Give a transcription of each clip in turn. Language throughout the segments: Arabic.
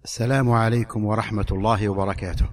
السلام عليكم ورحمة الله وبركاته.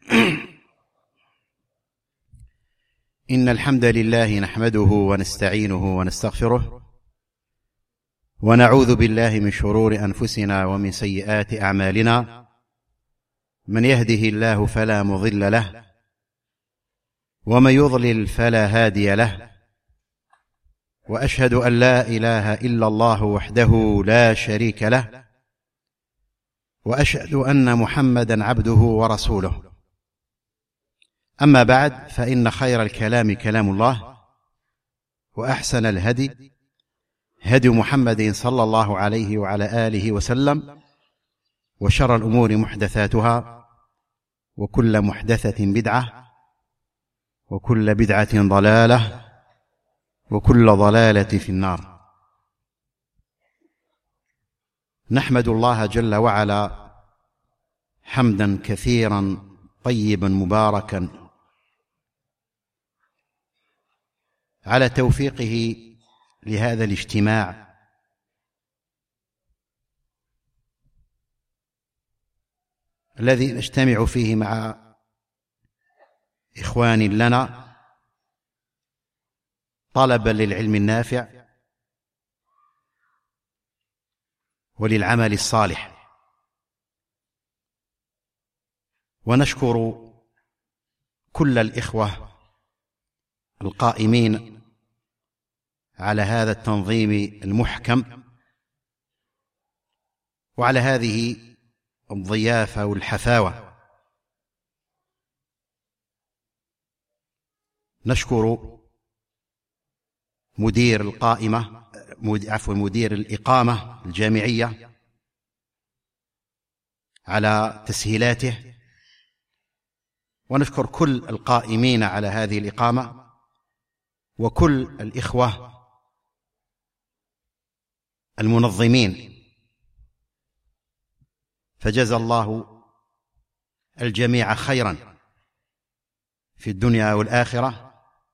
إن الحمد لله نحمده ونستعينه ونستغفره، ونعوذ بالله من شرور أنفسنا ومن سيئات أعمالنا. من يهده الله فلا مضل له، ومن يضلل فلا هادي له، وأشهد أن لا إله إلا الله وحده لا شريك له، وأشهد أن محمدا عبده ورسوله. أما بعد، فإن خير الكلام كلام الله، وأحسن الهدي هدي محمد صلى الله عليه وعلى آله وسلم، وشر الأمور محدثاتها، وكل محدثة بدعة، وكل بدعة ضلالة، وكل ضلالة في النار. نحمد الله جل وعلا حمدا كثيرا طيبا مباركا على توفيقه لهذا الاجتماع الذي نجتمع فيه مع إخوان لنا طلبا للعلم النافع وللعمل الصالح. ونشكر كل الإخوة القائمين على هذا التنظيم المحكم، وعلى هذه الضيافة والحفاوة. نشكر مدير الإقامة الجامعية على تسهيلاته، ونشكر كل القائمين على هذه الإقامة، وكل الإخوة المنظمين، فجزى الله الجميع خيرا في الدنيا والآخرة.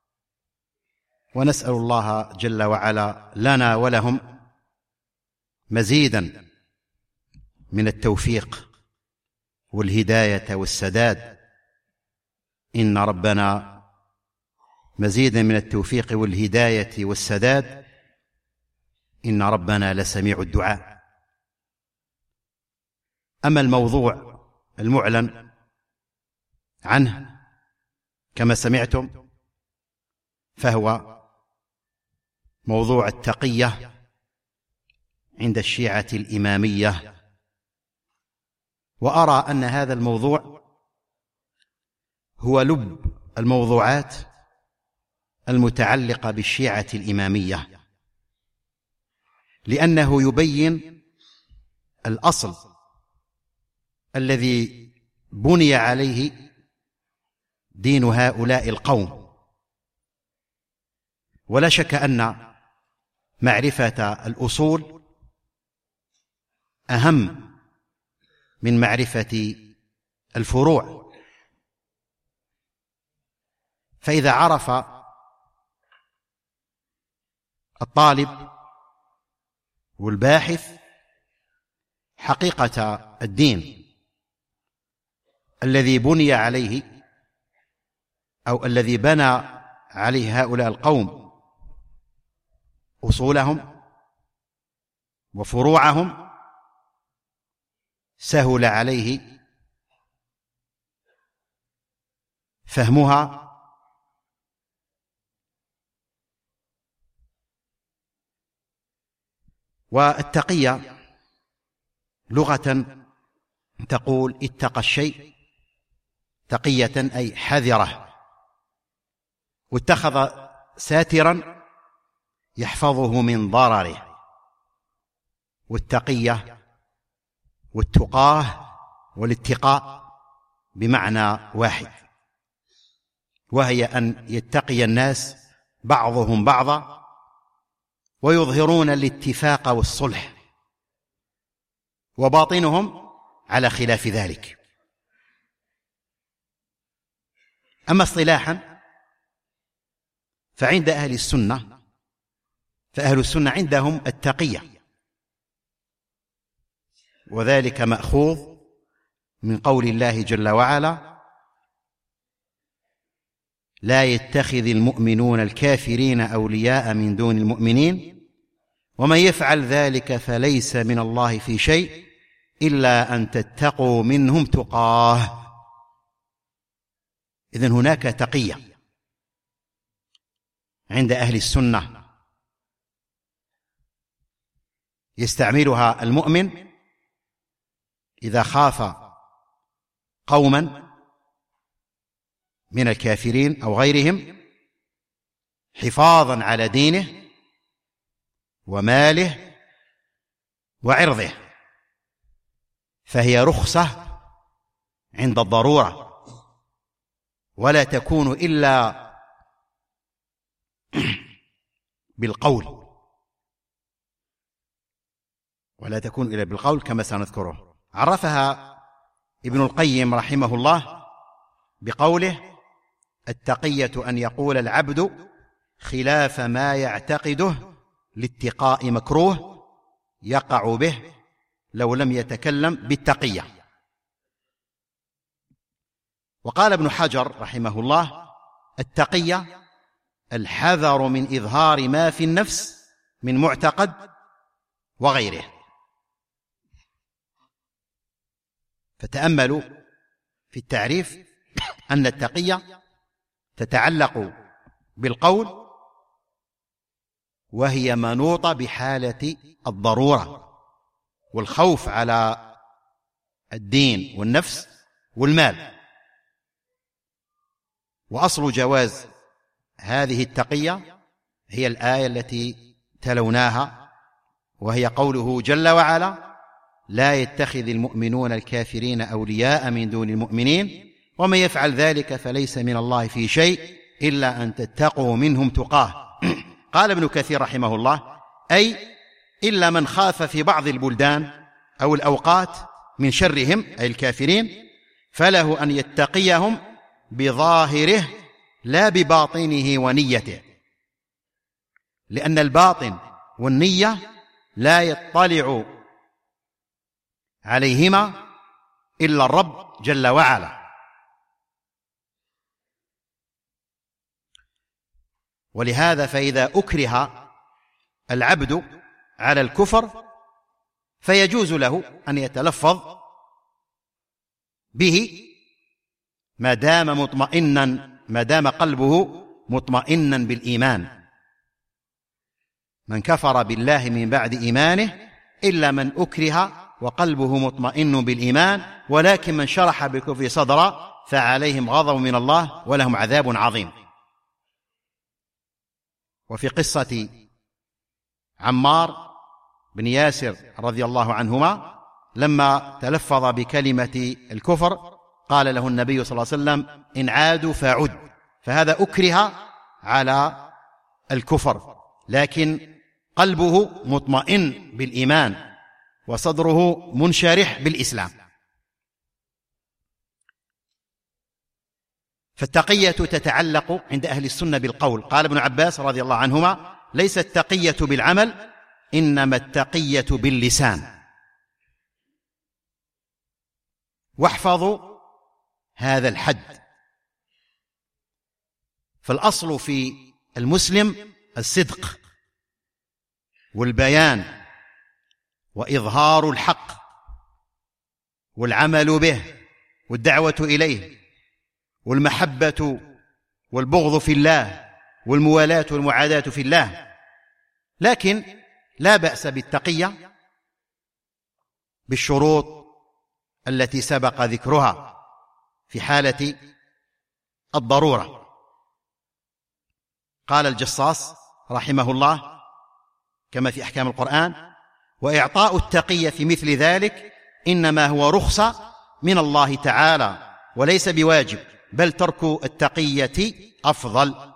ونسأل الله جل وعلا لنا ولهم مزيدا من التوفيق والهداية والسداد. إن ربنا مزيدا من التوفيق والهداية والسداد، إن ربنا لسميع الدعاء. أما الموضوع المعلن عنه كما سمعتم، فهو موضوع التقية عند الشيعة الإمامية. وأرى أن هذا الموضوع هو لب الموضوعات المتعلقة بالشيعة الإمامية، لأنه يبين الأصل الذي بني عليه دين هؤلاء القوم. ولا شك أن معرفة الأصول أهم من معرفة الفروع. فإذا عرف الطالب والباحث حقيقة الدين الذي بني عليه أو الذي بنى عليه هؤلاء القوم أصولهم وفروعهم، سهل عليه فهمها والتقية لغة تقول اتقى الشيء تقية، أي حذره، واتخذ ساترا يحفظه من ضرره. والتقية والتقاه والاتقاء بمعنى واحد، وهي أن يتقي الناس بعضهم بعضا ويظهرون الاتفاق والصلح، وباطنهم على خلاف ذلك. أما اصطلاحا فعند أهل السنة، فأهل السنة عندهم التقية، وذلك مأخوذ من قول الله جل وعلا: لا يتخذ المؤمنون الكافرين أولياء من دون المؤمنين ومن يفعل ذلك فليس من الله في شيء إلا أن تتقوا منهم تقاه. إذن هناك تقية عند أهل السنة يستعملها المؤمن إذا خاف قوما من الكافرين أو غيرهم حفاظا على دينه وماله وعرضه، فهي رخصة عند الضرورة، ولا تكون إلا بالقول، كما سنذكره. عرفها ابن القيم رحمه الله بقوله: التقية أن يقول العبد خلاف ما يعتقده لاتقاء مكروه يقع به لو لم يتكلم بالتقية. وقال ابن حجر رحمه الله: التقية الحذر من إظهار ما في النفس من معتقد وغيره. فتأملوا في التعريف أن التقية تتعلق بالقول، وهي منوطة بحالة الضرورة والخوف على الدين والنفس والمال. وأصل جواز هذه التقية هي الآية التي تلوناها، وهي قوله جل وعلا: لا يتخذ المؤمنون الكافرين أولياء من دون المؤمنين ومن يفعل ذلك فليس من الله في شيء إلا أن تتقوا منهم تقاه. قال ابن كثير رحمه الله: أي إلا من خاف في بعض البلدان أو الأوقات من شرهم أي الكافرين، فله أن يتقيهم بظاهره لا بباطنه ونيته، لأن الباطن والنية لا يطلع عليهما إلا الرب جل وعلا. ولهذا فإذا أكره العبد على الكفر فيجوز له أن يتلفظ به ما دام قلبه مطمئنا بالإيمان. من كفر بالله من بعد إيمانه إلا من أكره وقلبه مطمئن بالإيمان، ولكن من شرح بالكفر صدرا فعليهم غضب من الله ولهم عذاب عظيم. وفي قصة عمار بن ياسر رضي الله عنهما لما تلفظ بكلمة الكفر قال له النبي صلى الله عليه وسلم: إن عادوا فعد. فهذا أكره على الكفر، لكن قلبه مطمئن بالإيمان وصدره منشرح بالإسلام. فالتقية تتعلق عند أهل السنة بالقول. قال ابن عباس رضي الله عنهما: ليس التقية بالعمل إنما التقية باللسان. واحفظوا هذا الحد. فالأصل في المسلم الصدق والبيان وإظهار الحق والعمل به والدعوة إليه والمحبة والبغض في الله والموالاة والمعاداة في الله. لكن لا بأس بالتقية بالشروط التي سبق ذكرها في حالة الضرورة. قال الجصاص رحمه الله كما في أحكام القرآن: وإعطاء التقية في مثل ذلك إنما هو رخصة من الله تعالى وليس بواجب، بل ترك التقية أفضل.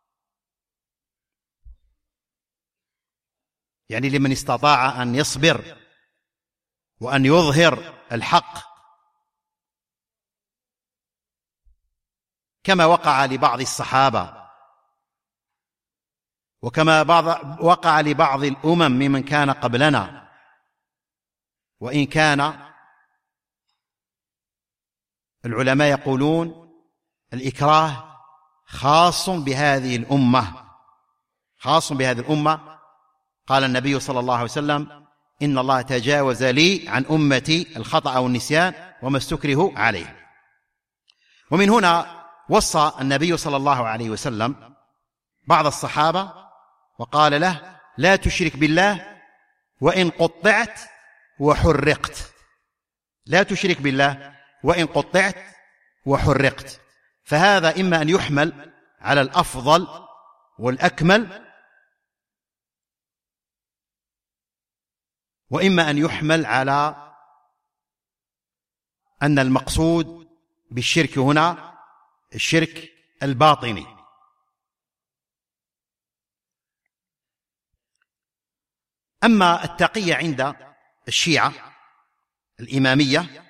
يعني لمن استطاع أن يصبر وأن يظهر الحق، كما وقع لبعض الصحابة وكما وقع لبعض الأمم ممن كان قبلنا، وإن كان العلماء يقولون الإكراه خاص بهذه الأمة، خاص بهذه الأمة. قال النبي صلى الله عليه وسلم: إن الله تجاوز لي عن أمتي الخطأ والنسيان وما استكرهوا عليه. ومن هنا وصى النبي صلى الله عليه وسلم بعض الصحابة وقال له: لا تشرك بالله وإن قطعت وحرقت. لا تشرك بالله وإن قطعت وحرقت. فهذا إما أن يحمل على الأفضل والأكمل، وإما أن يحمل على أن المقصود بالشرك هنا الشرك الباطني. أما التقية عند الشيعة الإمامية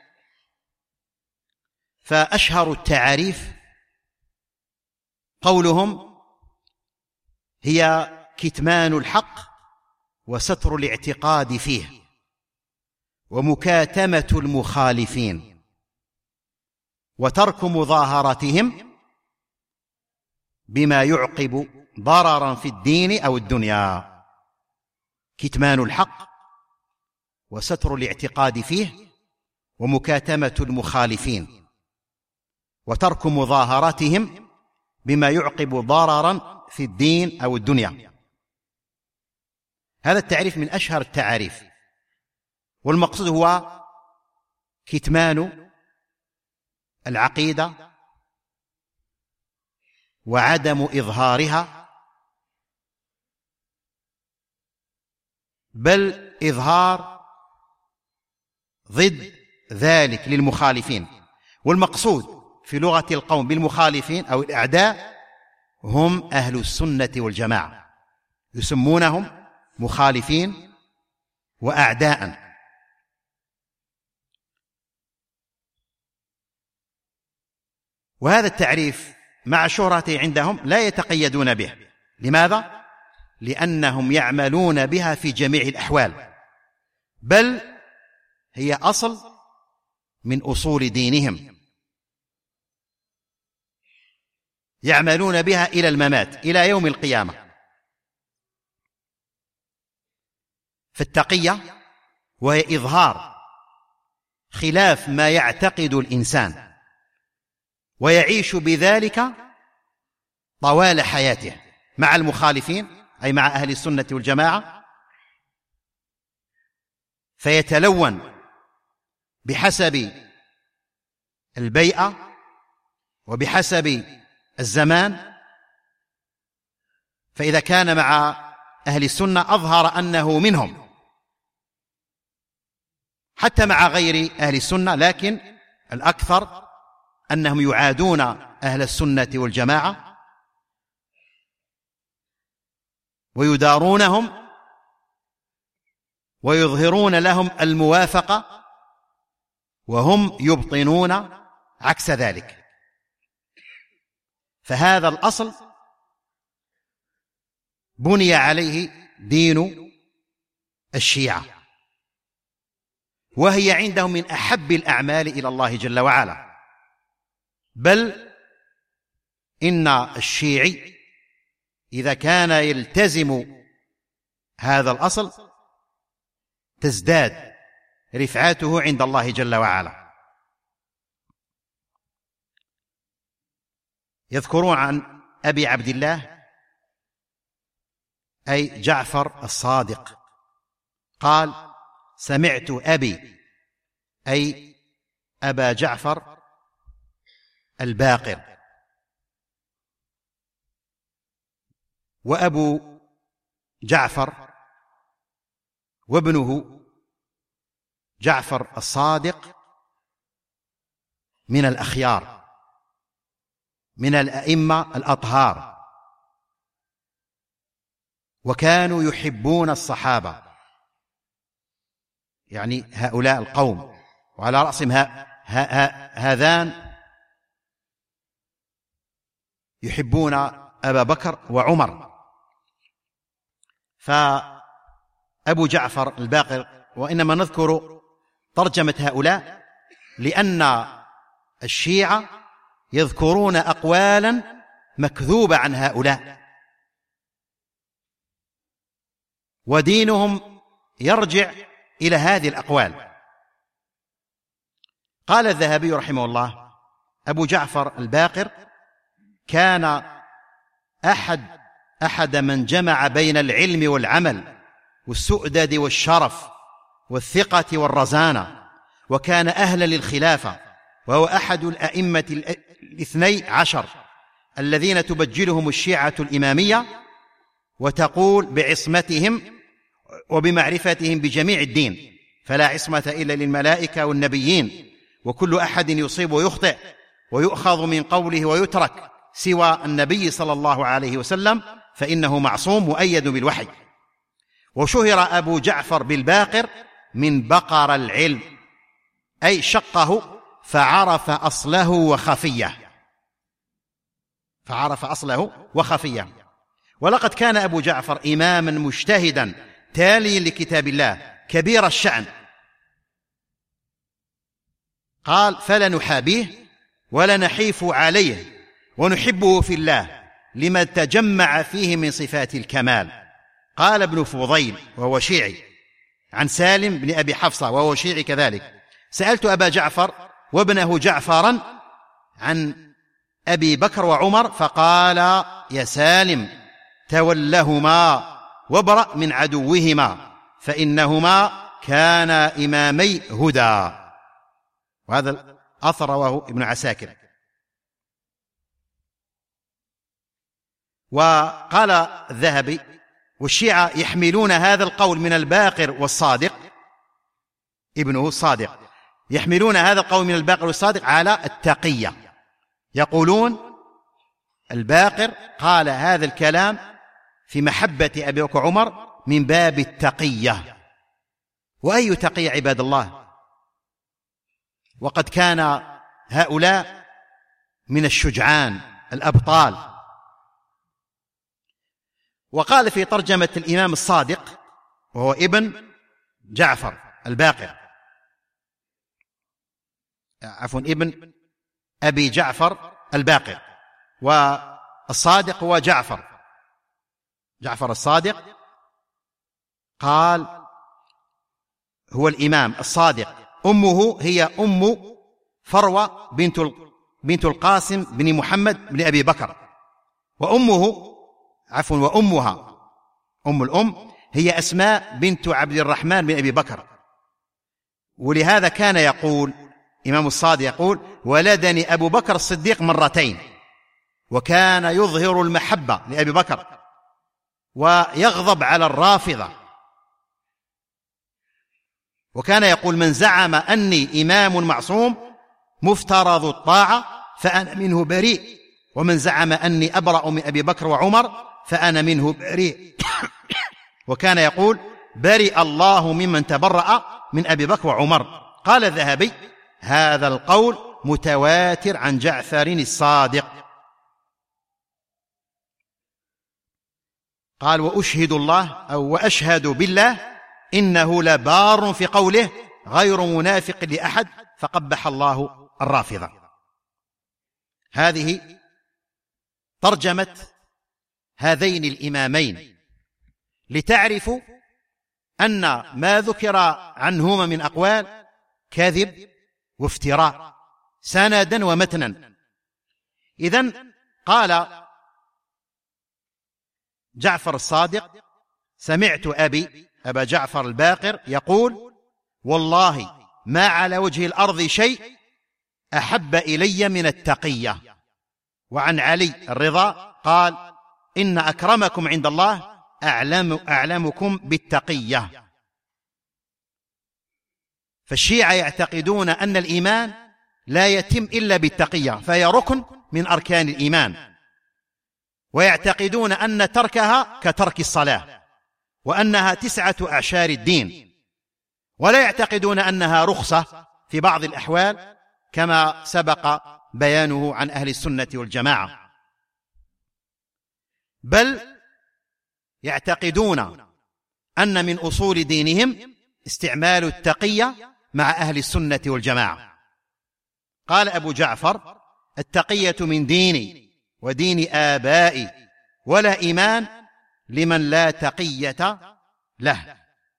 فأشهر التعاريف قولهم: هي كتمان الحق وستر الاعتقاد فيه ومكاتمة المخالفين وترك مظاهرتهم بما يعقب ضررا في الدين أو الدنيا. كتمان الحق وستر الاعتقاد فيه ومكاتمة المخالفين وترك مظاهرتهم بما يعقب ضررا في الدين أو الدنيا. هذا التعريف من أشهر التعاريف، والمقصود هو كتمان العقيدة وعدم إظهارها، بل إظهار ضد ذلك للمخالفين. والمقصود في لغة القوم بالمخالفين أو الأعداء هم أهل السنة والجماعة، يسمونهم مخالفين وأعداء. وهذا التعريف مع شهرته عندهم لا يتقيدون به. لماذا؟ لأنهم يعملون بها في جميع الأحوال، بل هي أصل من أصول دينهم، يعملون بها إلى الممات، إلى يوم القيامة. فالتقية وهي إظهار خلاف ما يعتقد الإنسان ويعيش بذلك طوال حياته مع المخالفين، أي مع أهل السنة والجماعة، فيتلون بحسب البيئة وبحسب الزمان. فإذا كان مع أهل السنة أظهر أنه منهم، حتى مع غير أهل السنة، لكن الأكثر أنهم يعادون أهل السنة والجماعة ويدارونهم ويظهرون لهم الموافقة، وهم يبطنون عكس ذلك. فهذا الأصل بني عليه دين الشيعة، وهي عندهم من أحب الأعمال إلى الله جل وعلا. بل إن الشيعي إذا كان يلتزم هذا الأصل تزداد رفعته عند الله جل وعلا. يذكرون عن أبي عبد الله أي جعفر الصادق قال: سمعت أبي أي أبا جعفر الباقر، وأبو جعفر وابنه جعفر الصادق من الأخيار، من الأئمة الأطهار، وكانوا يحبون الصحابة، يعني هؤلاء القوم، وعلى رأسهم هذان يحبون أبا بكر وعمر. فأبو جعفر الباقر، وإنما نذكر ترجمة هؤلاء لأن الشيعة يذكرون أقوالا مكذوبة عن هؤلاء، ودينهم يرجع إلى هذه الأقوال. قال الذهبي رحمه الله: أبو جعفر الباقر كان أحد من جمع بين العلم والعمل والسؤدد والشرف والثقة والرزانة، وكان أهلا للخلافة، وهو أحد الأئمة 12 الذين تبجلهم الشيعة الإمامية وتقول بعصمتهم وبمعرفتهم بجميع الدين، فلا عصمة إلا للملائكة والنبيين، وكل أحد يصيب ويخطئ ويؤخذ من قوله ويترك سوى النبي صلى الله عليه وسلم، فإنه معصوم مؤيد بالوحي. وشهر أبو جعفر بالباقر من بقر العلم، أي شقه فعرف أصله وخفيه. ولقد كان أبو جعفر إماما مجتهدا تاليا لكتاب الله كبير الشأن. قال: فلنحابيه ولنحيف عليه ونحبه في الله لما تجمع فيه من صفات الكمال. قال ابن فضيل وهو شيعي عن سالم بن أبي حفصة وهو شيعي كذلك: سألت أبا جعفر وابنه جعفرا عن أبي بكر وعمر، فقال: يا سالم، تولهما وابرأ من عدوهما، فإنهما كانا إمامي هدى. وهذا الأثر رواه ابن عساكر. وقال الذهبي: والشيعة يحملون هذا القول من الباقر والصادق ابنه الصادق، يحملون هذا القول من الباقر والصادق على التقية. يقولون الباقر قال هذا الكلام في محبة أبي بكر وعمر من باب التقية. وأي تقية عباد الله؟ وقد كان هؤلاء من الشجعان الأبطال. وقال في ترجمة الإمام الصادق وهو ابن جعفر الباقر، ابن أبي جعفر الباقر، والصادق هو جعفر الصادق. قال هو الإمام الصادق، أمه هي أم فروة بنت القاسم بن محمد بن أبي بكر، وأمها أم الأم هي أسماء بنت عبد الرحمن بن أبي بكر. ولهذا كان يقول إمام الصادق يقول: ولدني أبو بكر الصديق مرتين. وكان يظهر المحبة لأبي بكر ويغضب على الرافضة. وكان يقول: من زعم أني إمام معصوم مفترض الطاعة فأنا منه بريء، ومن زعم أني أبرأ من أبي بكر وعمر فأنا منه بريء. وكان يقول: برئ الله ممن تبرأ من أبي بكر وعمر. قال الذهبي: هذا القول متواتر عن جعفر الصادق. قال: وأشهد الله أو وأشهد بالله إنه لبار في قوله غير منافق لأحد، فقبح الله الرافضة. هذه ترجمة هذين الإمامين لتعرفوا أن ما ذكر عنهما من أقوال كذب وافتراء سندا ومتنا. إذن قال جعفر الصادق: سمعت أبا جعفر الباقر يقول: والله ما على وجه الأرض شيء أحب إلي من التقية. وعن علي الرضا قال: إن أكرمكم عند الله أعلمكم بالتقية. فالشيعة يعتقدون أن الإيمان لا يتم إلا بالتقية، فهي ركن من أركان الإيمان. ويعتقدون أن تركها كترك الصلاة، وأنها 9 أعشار الدين. ولا يعتقدون أنها رخصة في بعض الأحوال كما سبق بيانه عن أهل السنة والجماعة، بل يعتقدون أن من أصول دينهم استعمال التقية مع أهل السنة والجماعة. قال أبو جعفر: التقية من ديني ودين آبائي، ولا إيمان لمن لا تقية له.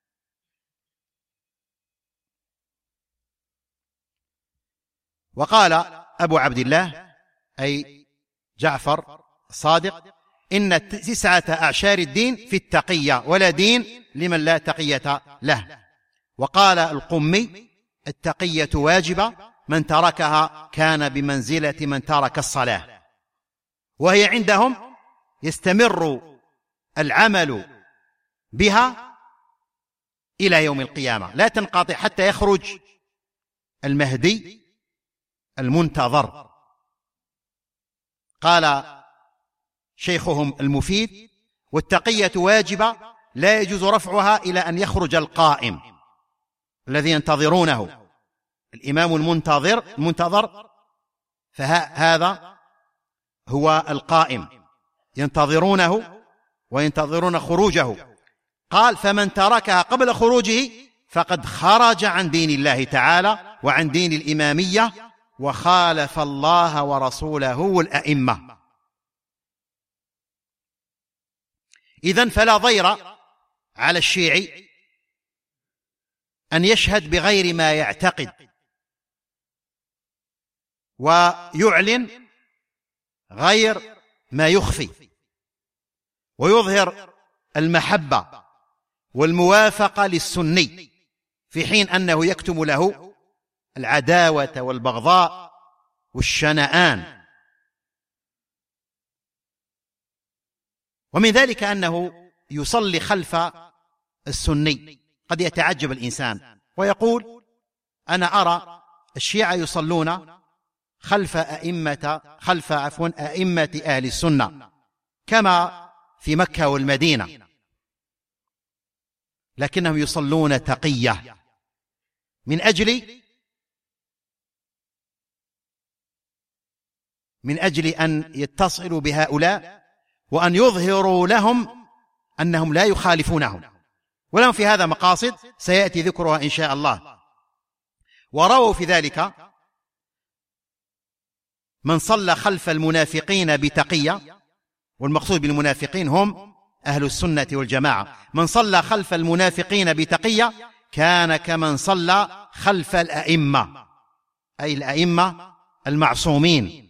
وقال أبو عبد الله أي جعفر الصادق: إن 9 أعشار الدين في التقية، ولا دين لمن لا تقية له. وقال القمي: التقية واجبة، من تركها كان بمنزلة من ترك الصلاة. وهي عندهم يستمر العمل بها إلى يوم القيامة، لا تنقطع حتى يخرج المهدي المنتظر. قال شيخهم المفيد: والتقية واجبة لا يجوز رفعها إلى أن يخرج القائم الذي ينتظرونه، الإمام المنتظر، فهذا هو القائم، ينتظرونه وينتظرون خروجه. قال: فمن تركها قبل خروجه فقد خرج عن دين الله تعالى وعن دين الإمامية، وخالف الله ورسوله والأئمة. إذن فلا ضير على الشيعي أن يشهد بغير ما يعتقد، ويعلن غير ما يخفي، ويظهر المحبة والموافقة للسني، في حين أنه يكتم له العداوة والبغضاء والشنآن. ومن ذلك أنه يصلي خلف السني. قد يتعجب الإنسان ويقول: أنا أرى الشيعة يصلون خلف أئمة أهل السنة كما في مكة والمدينة، لكنهم يصلون تقية من أجل أن يتصلوا بهؤلاء وأن يظهروا لهم أنهم لا يخالفونهم، ولهم في هذا مقاصد سيأتي ذكرها إن شاء الله. ورووا في ذلك من صلى خلف المنافقين بتقية، والمقصود بالمنافقين هم أهل السنة والجماعة، من صلى خلف المنافقين بتقية كان كمن صلى خلف الأئمة، أي الأئمة المعصومين.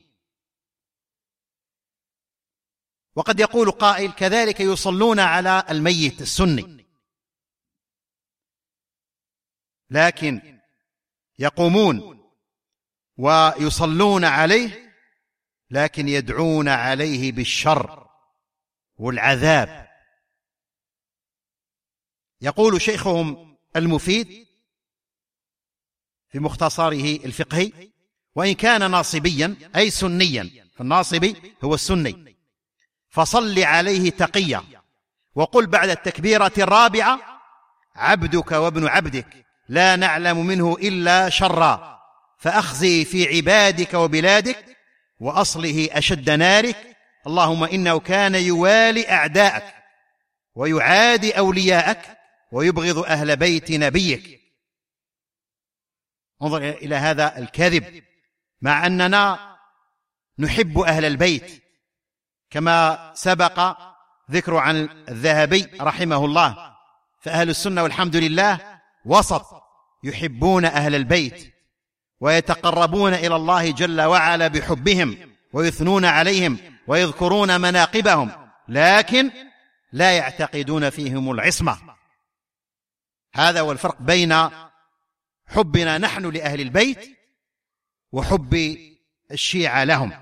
وقد يقول قائل: كذلك يصلون على الميت السني، لكن يقومون ويصلون عليه لكن يدعون عليه بالشر والعذاب. يقول شيخهم المفيد في مختصره الفقهي: وإن كان ناصبيا أي سنيا، فالناصبي هو السني، فصل عليه تقية، وقل بعد التكبيرة الرابعة: عبدك وابن عبدك لا نعلم منه إلا شرا، فأخزي في عبادك وبلادك، وأصله أشد نارك، اللهم إنه كان يوالي أعداءك ويعادي أولياءك ويبغض أهل بيت نبيك. انظر إلى هذا الكذب، مع أننا نحب أهل البيت كما سبق ذكر عن الذهبي رحمه الله، فأهل السنة والحمد لله وسط، يحبون أهل البيت ويتقربون إلى الله جل وعلا بحبهم، ويثنون عليهم ويذكرون مناقبهم، لكن لا يعتقدون فيهم العصمة. هذا هو الفرق بين حبنا نحن لأهل البيت وحب الشيعة لهم.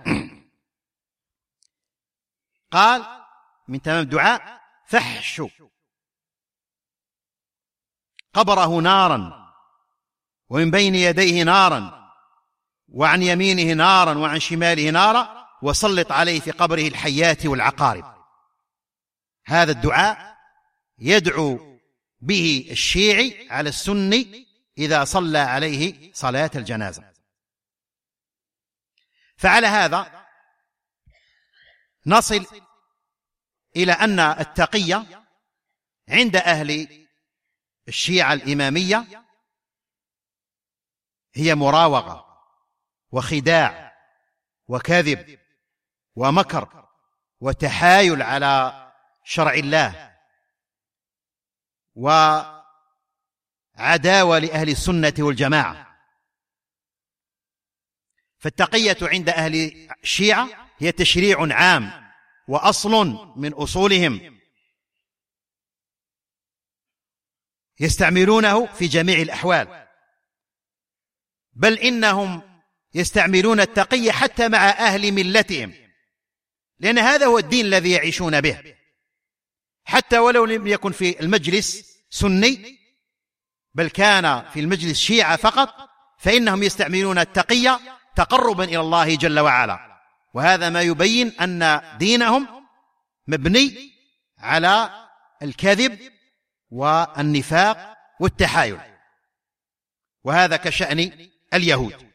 قال من تمام الدعاء: فاحشوا قبره نارا، ومن بين يديه نارا، وعن يمينه نارا، وعن شماله نارا، وسلط عليه في قبره الحيات والعقارب. هذا الدعاء يدعو به الشيعي على السني إذا صلى عليه صلاة الجنازة. فعلى هذا نصل إلى أن التقية عند أهل الشيعة الإمامية هي مراوغة وخداع وكذب ومكر وتحايل على شرع الله وعداوة لأهل السنة والجماعة. فالتقية عند أهل الشيعة هي تشريع عام وأصل من أصولهم يستعملونه في جميع الأحوال، بل إنهم يستعملون التقية حتى مع أهل ملتهم، لأن هذا هو الدين الذي يعيشون به، حتى ولو لم يكن في المجلس سني بل كان في المجلس شيعة فقط، فإنهم يستعملون التقية تقربا إلى الله جل وعلا. وهذا ما يبين أن دينهم مبني على الكذب والنفاق والتحايل، وهذا كشأن اليهود.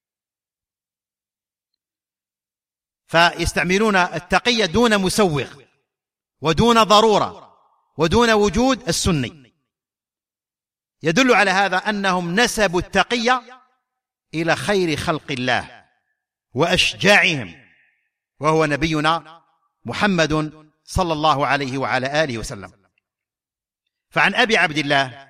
فيستعملون التقية دون مسوغ ودون ضرورة ودون وجود السني. يدل على هذا أنهم نسبوا التقية إلى خير خلق الله وأشجاعهم، وهو نبينا محمد صلى الله عليه وعلى آله وسلم. فعن أبي عبد الله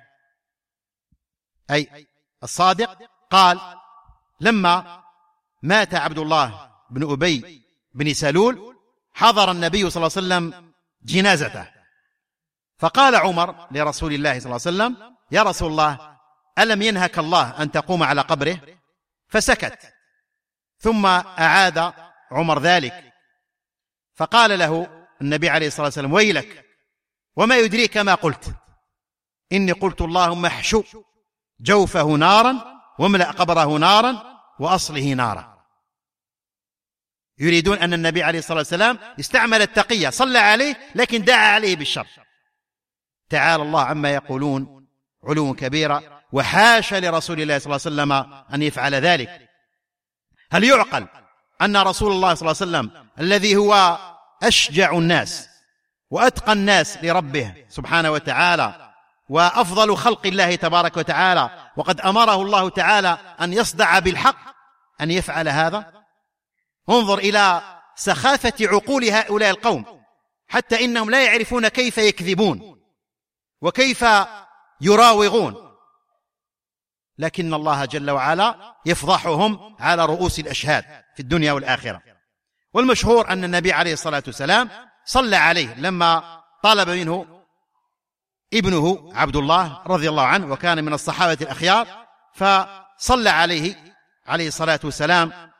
أي الصادق قال: لما مات عبد الله بن أبي بن سلول حضر النبي صلى الله عليه وسلم جنازته، فقال عمر لرسول الله صلى الله عليه وسلم: يا رسول الله، ألم ينهك الله أن تقوم على قبره؟ فسكت، ثم أعاد عمر ذلك، فقال له النبي عليه الصلاة والسلام: ويلك، وما يدريك ما قلت؟ إني قلت اللهم احشو جوفه نارا واملأ قبره نارا وأصله نارا. يريدون أن النبي عليه الصلاة والسلام استعمل التقية، صلى عليه لكن دعا عليه بالشر. تعالى الله عما يقولون علوا كبيرا، وحاشا لرسول الله صلى الله عليه وسلم أن يفعل ذلك. هل يعقل أن رسول الله صلى الله عليه وسلم الذي هو أشجع الناس وأتقى الناس لربه سبحانه وتعالى وأفضل خلق الله تبارك وتعالى، وقد أمره الله تعالى أن يصدع بالحق، أن يفعل هذا؟ انظر إلى سخافة عقول هؤلاء القوم، حتى إنهم لا يعرفون كيف يكذبون وكيف يراوغون، لكن الله جل وعلا يفضحهم على رؤوس الأشهاد في الدنيا والآخرة. والمشهور أن النبي عليه الصلاة والسلام صلى عليه لما طلب منه ابنه عبد الله رضي الله عنه، وكان من الصحابة الأخيار، فصلى عليه عليه الصلاة والسلام،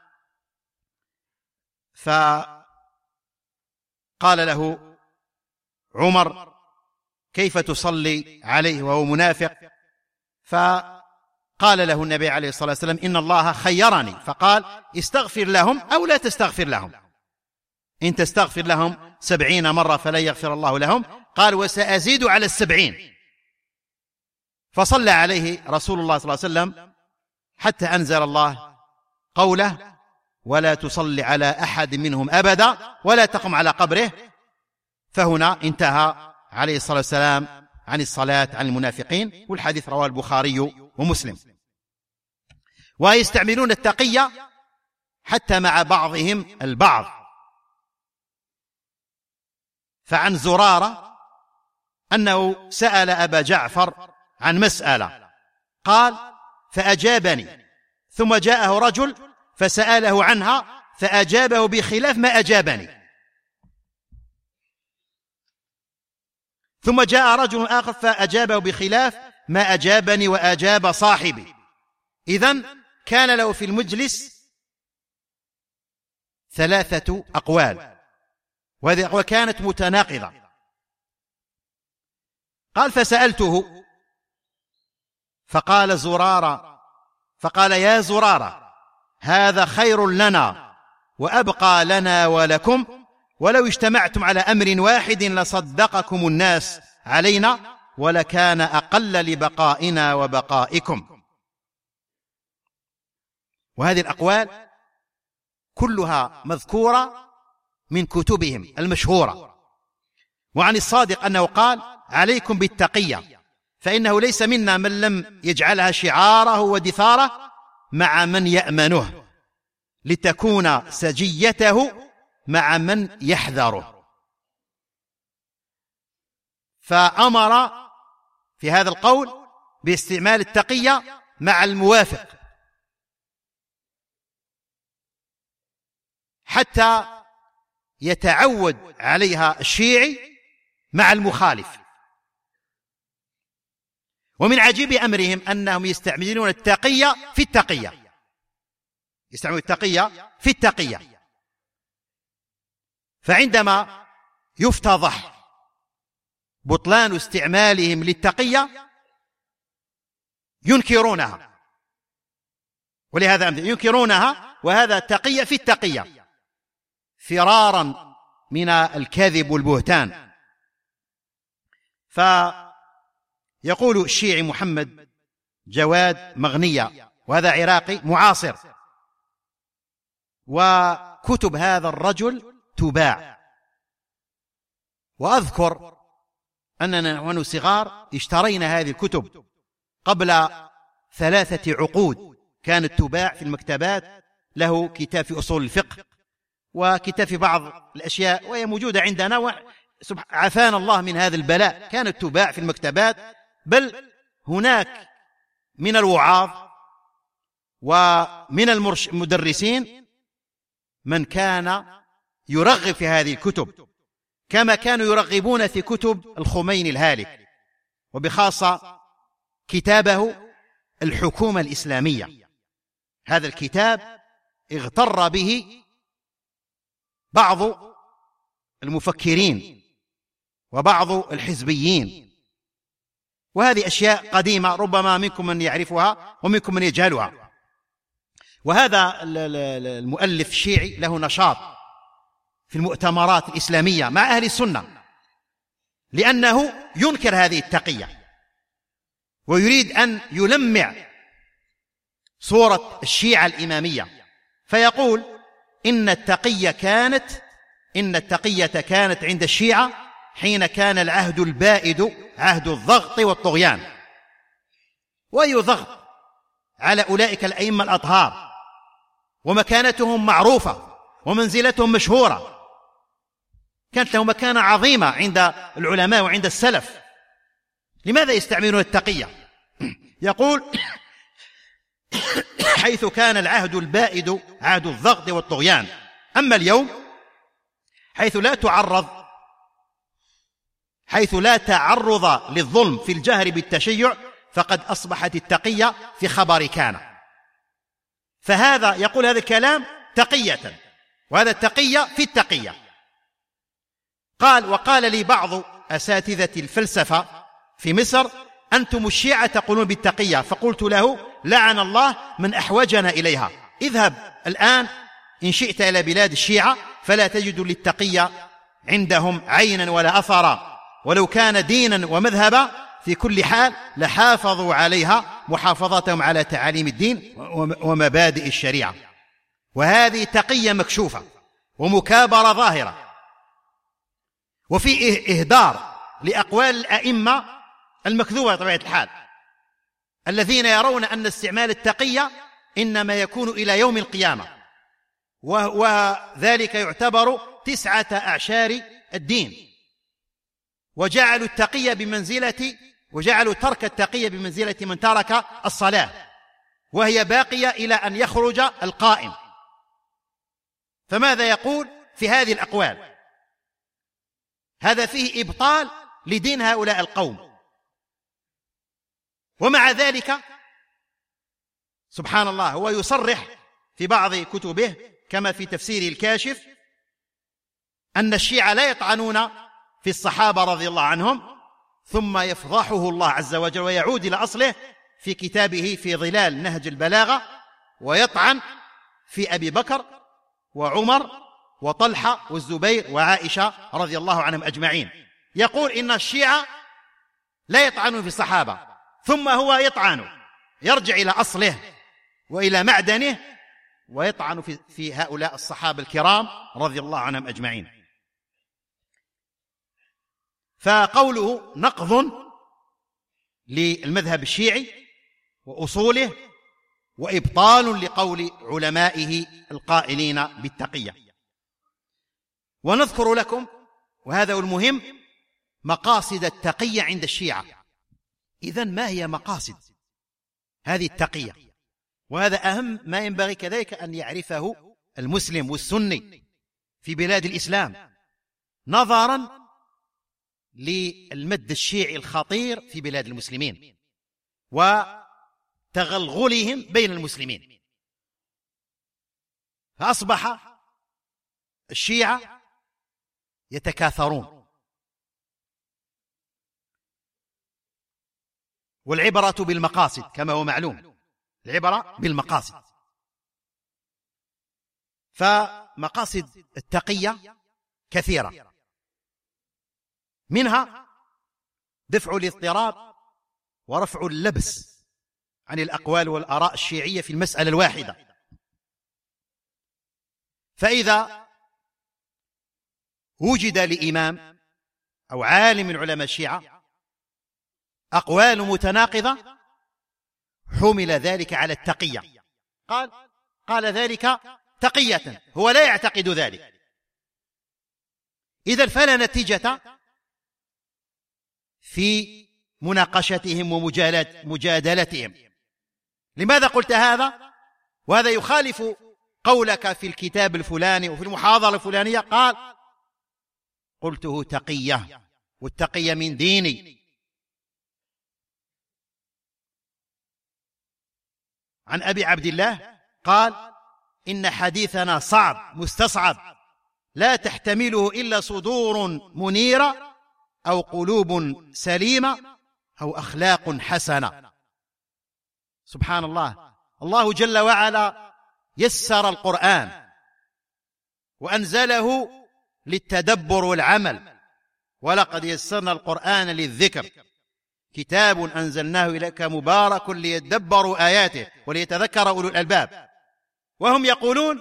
فقال له عمر: كيف تصلي عليه وهو منافق؟ فقال له النبي عليه الصلاة والسلام: إن الله خيرني، فقال: استغفر لهم أو لا تستغفر لهم، إن تستغفر لهم 70 مرة فلن يغفر الله لهم. قال: وسأزيد على 70. فصلى عليه رسول الله صلى الله عليه وسلم حتى أنزل الله قوله: ولا تصلي على أحد منهم أبدا ولا تقم على قبره. فهنا انتهى عليه الصلاة والسلام عن الصلاة عن المنافقين، والحديث رواه البخاري ومسلم. ويستعملون التقية حتى مع بعضهم البعض. فعن زرارة أنه سأل أبا جعفر عن مسألة، قال: فأجابني، ثم جاءه رجل فسأله عنها فأجابه بخلاف ما أجابني، ثم جاء رجل آخر فأجابه بخلاف ما أجابني وأجاب صاحبي. إذن كان له في المجلس 3 أقوال، وهذه الأقوال كانت متناقضة. قال: فسألته فقال زرارة، فقال: يا زرارة، هذا خير لنا وأبقى لنا ولكم، ولو اجتمعتم على أمر واحد لصدقكم الناس علينا ولكان أقل لبقائنا وبقائكم. وهذه الأقوال كلها مذكورة من كتبهم المشهورة. وعن الصادق أنه قال: عليكم بالتقية، فإنه ليس منا من لم يجعلها شعاره ودثاره مع من يأمنه. لتكون سجيته مع من يحذره. فأمر في هذا القول باستعمال التقية مع الموافق حتى يتعود عليها الشيعي مع المخالف. ومن عجيب أمرهم أنهم يستعملون التقية في التقية، يستعملون التقية في التقية. فعندما يفتضح بطلان استعمالهم للتقية ينكرونها، ولهذا ينكرونها، وهذا تقية في التقية فرارا من الكذب والبهتان. فيقول الشيعي محمد جواد مغنية، وهذا عراقي معاصر، وكتب هذا الرجل تباع. وأذكر أننا ونحن صغار اشترينا هذه الكتب قبل 3 عقود، كانت تباع في المكتبات، له كتاب في أصول الفقه وكتاب في بعض الأشياء، وهي موجودة عندنا، عافانا الله من هذا البلاء. كانت تباع في المكتبات، بل هناك من الوعاظ ومن المدرسين من كان يرغب في هذه الكتب، كما كانوا يرغبون في كتب الخميني الهالك، وبخاصة كتابه الحكومة الإسلامية. هذا الكتاب اغتر به بعض المفكرين وبعض الحزبيين، وهذه أشياء قديمة ربما منكم من يعرفها ومنكم من يجهلها. وهذا المؤلف الشيعي له نشاط في المؤتمرات الإسلامية مع أهل السنة، لأنه ينكر هذه التقية ويريد أن يلمع صورة الشيعة الإمامية، فيقول إن التقية كانت عند الشيعة حين كان العهد البائد عهد الضغط والطغيان، وأي ضغط على أولئك الأئمة الأطهار، ومكانتهم معروفة ومنزلتهم مشهورة، كانت له مكانة عظيمة عند العلماء وعند السلف. لماذا يستعملون التقية؟ يقول حيث كان العهد البائد عهد الضغط والطغيان، أما اليوم حيث لا تعرض للظلم في الجهر بالتشيع، فقد أصبحت التقية في خبر كان. فهذا يقول هذا الكلام تقية، وهذا التقية في التقية. وقال لي بعض أساتذة الفلسفة في مصر: أنتم الشيعة تقولون بالتقية. فقلت له: لعن الله من أحوجنا إليها، اذهب الآن إن شئت إلى بلاد الشيعة فلا تجد للتقية عندهم عينا ولا أثرا، ولو كان دينا ومذهبا في كل حال لحافظوا عليها محافظتهم على تعاليم الدين ومبادئ الشريعة. وهذه تقية مكشوفة ومكابرة ظاهرة، وفي إهدار لأقوال الأئمة المكذوبة بطبيعة الحال، الذين يرون أن استعمال التقية إنما يكون إلى يوم القيامة، وذلك يعتبر 9 أعشار الدين، وجعلوا ترك التقية بمنزلة من ترك الصلاة، وهي باقية إلى أن يخرج القائم. فماذا يقول في هذه الأقوال؟ هذا فيه إبطال لدين هؤلاء القوم. ومع ذلك سبحان الله هو يصرح في بعض كتبه كما في تفسيره الكاشف أن الشيعة لا يطعنون في الصحابة رضي الله عنهم، ثم يفضحه الله عز وجل ويعود إلى أصله في كتابه في ظلال نهج البلاغة، ويطعن في أبي بكر وعمر وطلحة والزبير وعائشة رضي الله عنهم أجمعين. يقول إن الشيعة لا يطعنون في الصحابة، ثم هو يرجع إلى أصله وإلى معدنه ويطعن في هؤلاء الصحابة الكرام رضي الله عنهم أجمعين. فقوله نقض للمذهب الشيعي وأصوله وإبطال لقول علمائه القائلين بالتقية. ونذكر لكم، وهذا هو المهم، مقاصد التقية عند الشيعة. إذن ما هي مقاصد هذه التقية؟ وهذا أهم ما ينبغي كذلك أن يعرفه المسلم والسني في بلاد الإسلام، نظرا للمد الشيعي الخطير في بلاد المسلمين وتغلغلهم بين المسلمين. فأصبح الشيعة يتكاثرون، والعبرة بالمقاصد كما هو معلوم، العبرة بالمقاصد. فمقاصد التقية كثيرة، منها دفع الاضطراب ورفع اللبس عن الأقوال والآراء الشيعية في المسألة الواحدة. فإذا وجد لإمام أو عالم من علماء الشيعة أقوال متناقضة حمل ذلك على التقية، قال ذلك تقية، هو لا يعتقد ذلك. إذن فلا نتيجة في مناقشتهم ومجادلتهم. لماذا قلت هذا؟ وهذا يخالف قولك في الكتاب الفلاني وفي المحاضرة الفلانية. قلته تقية، والتقية من ديني. عن أبي عبد الله قال: إن حديثنا صعب مستصعب، لا تحتمله إلا صدور منيرة أو قلوب سليمة أو أخلاق حسنة. سبحان الله، الله جل وعلا يسر القرآن وأنزله للتدبر والعمل، ولقد يسرنا القرآن للذكر، كتاب أنزلناه إليك مبارك ليدبروا آياته وليتذكر أولو الألباب. وهم يقولون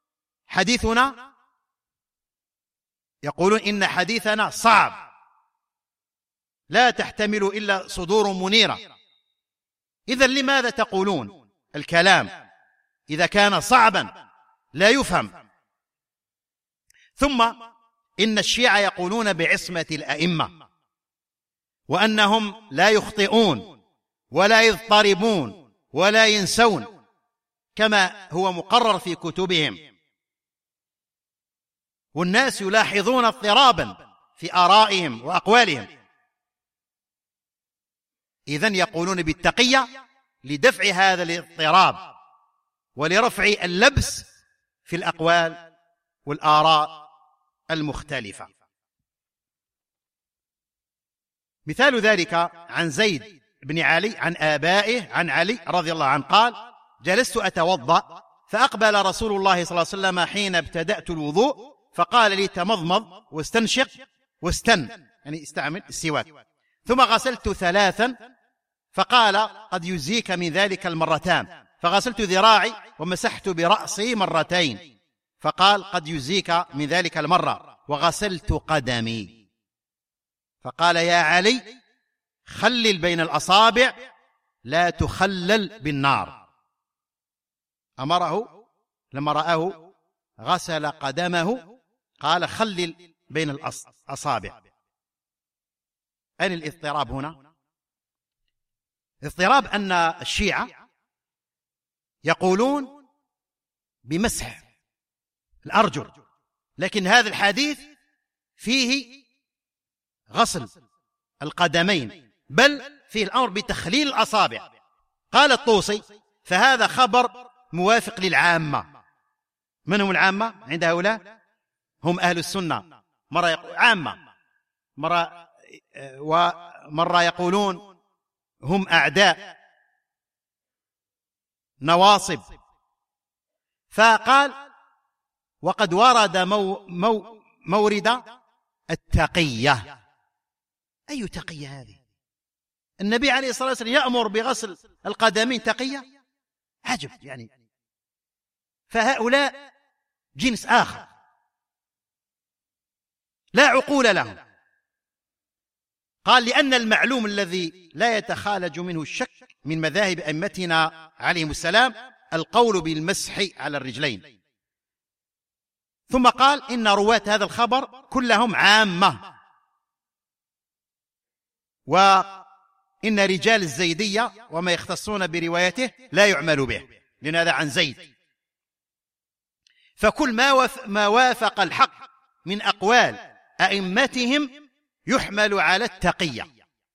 إن حديثنا صعب، لا تحتمل إلا صدور منيرة. إذن لماذا تقولون الكلام إذا كان صعبا لا يفهم؟ ثم إن الشيعة يقولون بعصمة الأئمة، وأنهم لا يخطئون ولا يضطربون ولا ينسون كما هو مقرر في كتبهم، والناس يلاحظون اضطرابا في آرائهم وأقوالهم. إذن يقولون بالتقية لدفع هذا الاضطراب ولرفع اللبس في الأقوال والآراء المختلفة. مثال ذلك عن زيد بن علي عن آبائه عن علي رضي الله عنه قال: جلست أتوضأ فأقبل رسول الله صلى الله عليه وسلم حين ابتدأت الوضوء فقال لي: تمضمض واستنشق واستن، يعني استعمل السواك، ثم غسلت 3 فقال: قد يجزيك من ذلك المرتان، فغسلت ذراعي ومسحت برأسي 2 فقال: قد يجزيك من ذلك المرة، وغسلت قدمي، فقال: يا علي خلل بين الأصابع لا تخلل بالنار. أمره لما رآه غسل قدمه قال: خلل بين الأصابع. أين الاضطراب هنا؟ اضطراب أن الشيعة يقولون بمسح الأرجل، لكن هذا الحديث فيه غسل القدمين، بل فيه الأمر بتخليل الأصابع. قال الطوسي: فهذا خبر موافق للعامة. من هم العامة عند هؤلاء؟ هم أهل السنة، مرة يقول عامة، ومرة يقولون هم أعداء نواصب. فقال: وقد ورد مورد التقية. أي تقية هذه؟ النبي عليه الصلاة والسلام يأمر بغسل القدمين تقية؟ عجب يعني. فهؤلاء جنس آخر لا عقول لهم. قال: لأن المعلوم الذي لا يتخالج منه الشك من مذاهب أئمتنا عليهم السلام القول بالمسح على الرجلين. ثم قال إن رواة هذا الخبر كلهم عامة، وإن رجال الزيدية وما يختصون بروايته لا يعمل به، لأن هذا عن زيد. فكل ما وافق الحق من أقوال أئمتهم يحمل على التقية.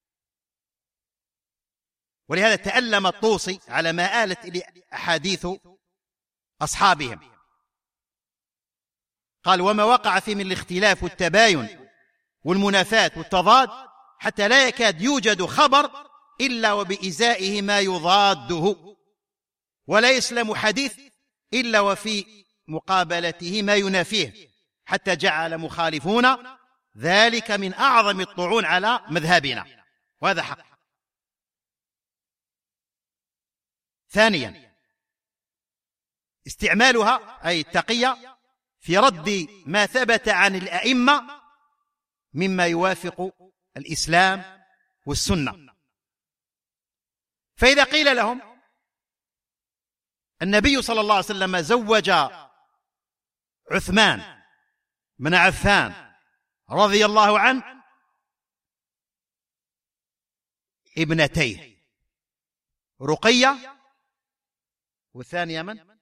ولهذا تألم الطوسي على ما آلت إلى أحاديث أصحابهم، قال: وما وقع فيه من الاختلاف والتباين والمنافاة والتضاد حتى لا يكاد يوجد خبر إلا وبإزائه ما يضاده، ولا يسلم حديث إلا وفي مقابلته ما ينافيه، حتى جعل مخالفون ذلك من أعظم الطعون على مذهبنا، وهذا حق. ثانيا، استعمالها أي التقية في رد ما ثبت عن الأئمة مما يوافق الإسلام والسنة. فإذا قيل لهم النبي صلى الله عليه وسلم زوج عثمان بن عفان رضي الله عنه ابنتيه، رقية والثانية من؟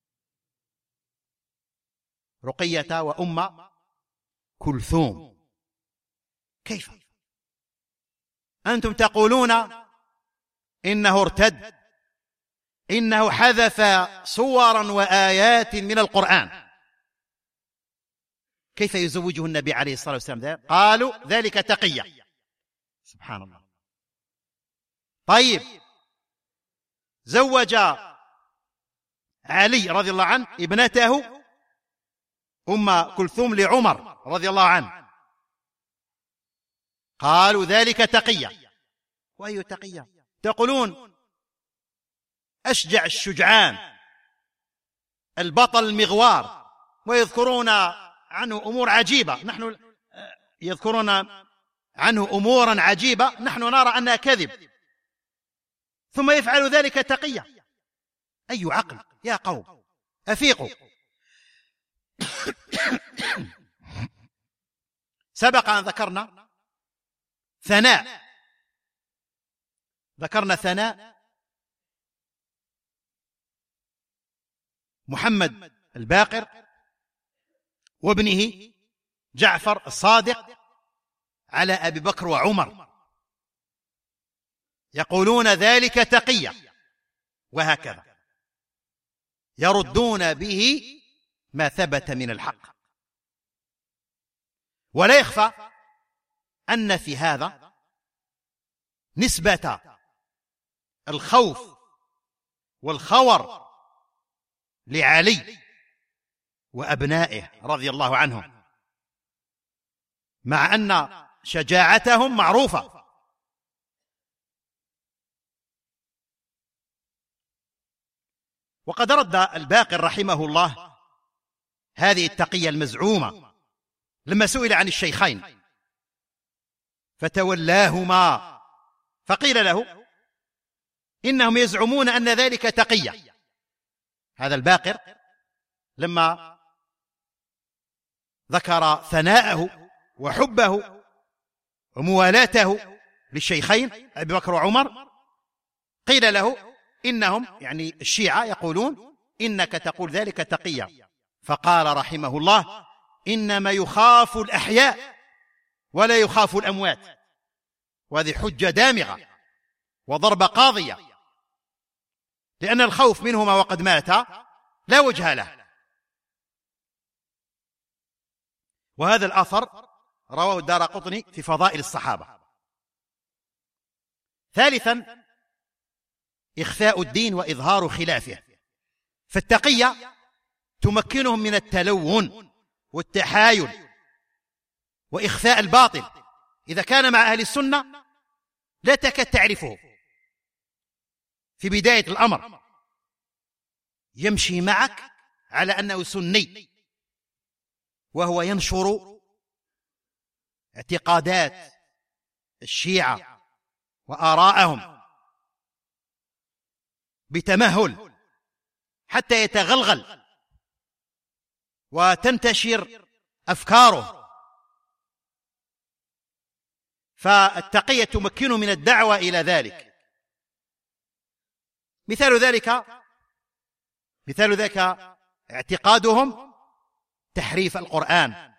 رقية وأم كلثوم. كيف أنتم تقولون إنه ارتد، إنه حذف صورا وآيات من القرآن، كيف يزوجه النبي عليه الصلاة والسلام؟ قالوا ذلك تقية. سبحان الله. طيب، زوج علي رضي الله عنه ابنته أم كلثوم لعمر رضي الله عنه، قالوا ذلك تقية. وأي تقية؟ تقولون أشجع الشجعان البطل المغوار، ويذكرون عنه أمور عجيبة، نحن يذكرون عنه أمورا عجيبة نحن نرى أنها كذب، ثم يفعل ذلك تقية. أي عقل يا قوم، أفيقوا. سبق أن ذكرنا ثناء محمد الباقر وابنه جعفر الصادق على أبي بكر وعمر، يقولون ذلك تقية، وهكذا يردون به ما ثبت من الحق. ولا يخفى أن في هذا نسبة الخوف والخور لعلي وأبنائه رضي الله عنهم، مع أن شجاعتهم معروفة. وقد رد الباقر رحمه الله هذه التقية المزعومة لما سئل عن الشيخين فتولاهما، فقيل له إنهم يزعمون أن ذلك تقية. هذا الباقر لما ذكر ثناءه وحبه وموالاته للشيخين أبي بكر وعمر، قيل له إنهم يعني الشيعة يقولون إنك تقول ذلك تقية، فقال رحمه الله: إنما يخاف الأحياء ولا يخاف الأموات. وهذه حجة دامغة وضربة قاضية، لأن الخوف منهما وقد مات لا وجه له. وهذا الأثر رواه الدارقطني في فضائل الصحابة. ثالثا، إخفاء الدين وإظهار خلافه. فالتقية تمكنهم من التلون والتحايل وإخفاء الباطل. إذا كان مع أهل السنة لا تكاد تعرفه في بداية الأمر، يمشي معك على أنه سني وهو ينشر اعتقادات الشيعة وآراءهم، بتمهل حتى يتغلغل وتنتشر أفكاره. فالتقية تمكنه من الدعوة إلى ذلك. مثال ذلك اعتقادهم تحريف القرآن،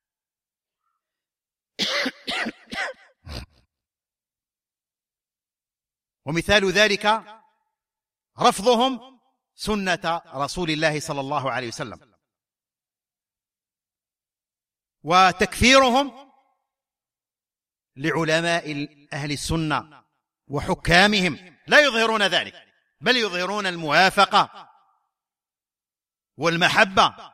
ومثال ذلك رفضهم سنة رسول الله صلى الله عليه وسلم، وتكفيرهم لعلماء أهل السنة وحكامهم، لا يظهرون ذلك بل يظهرون الموافقة والمحبة.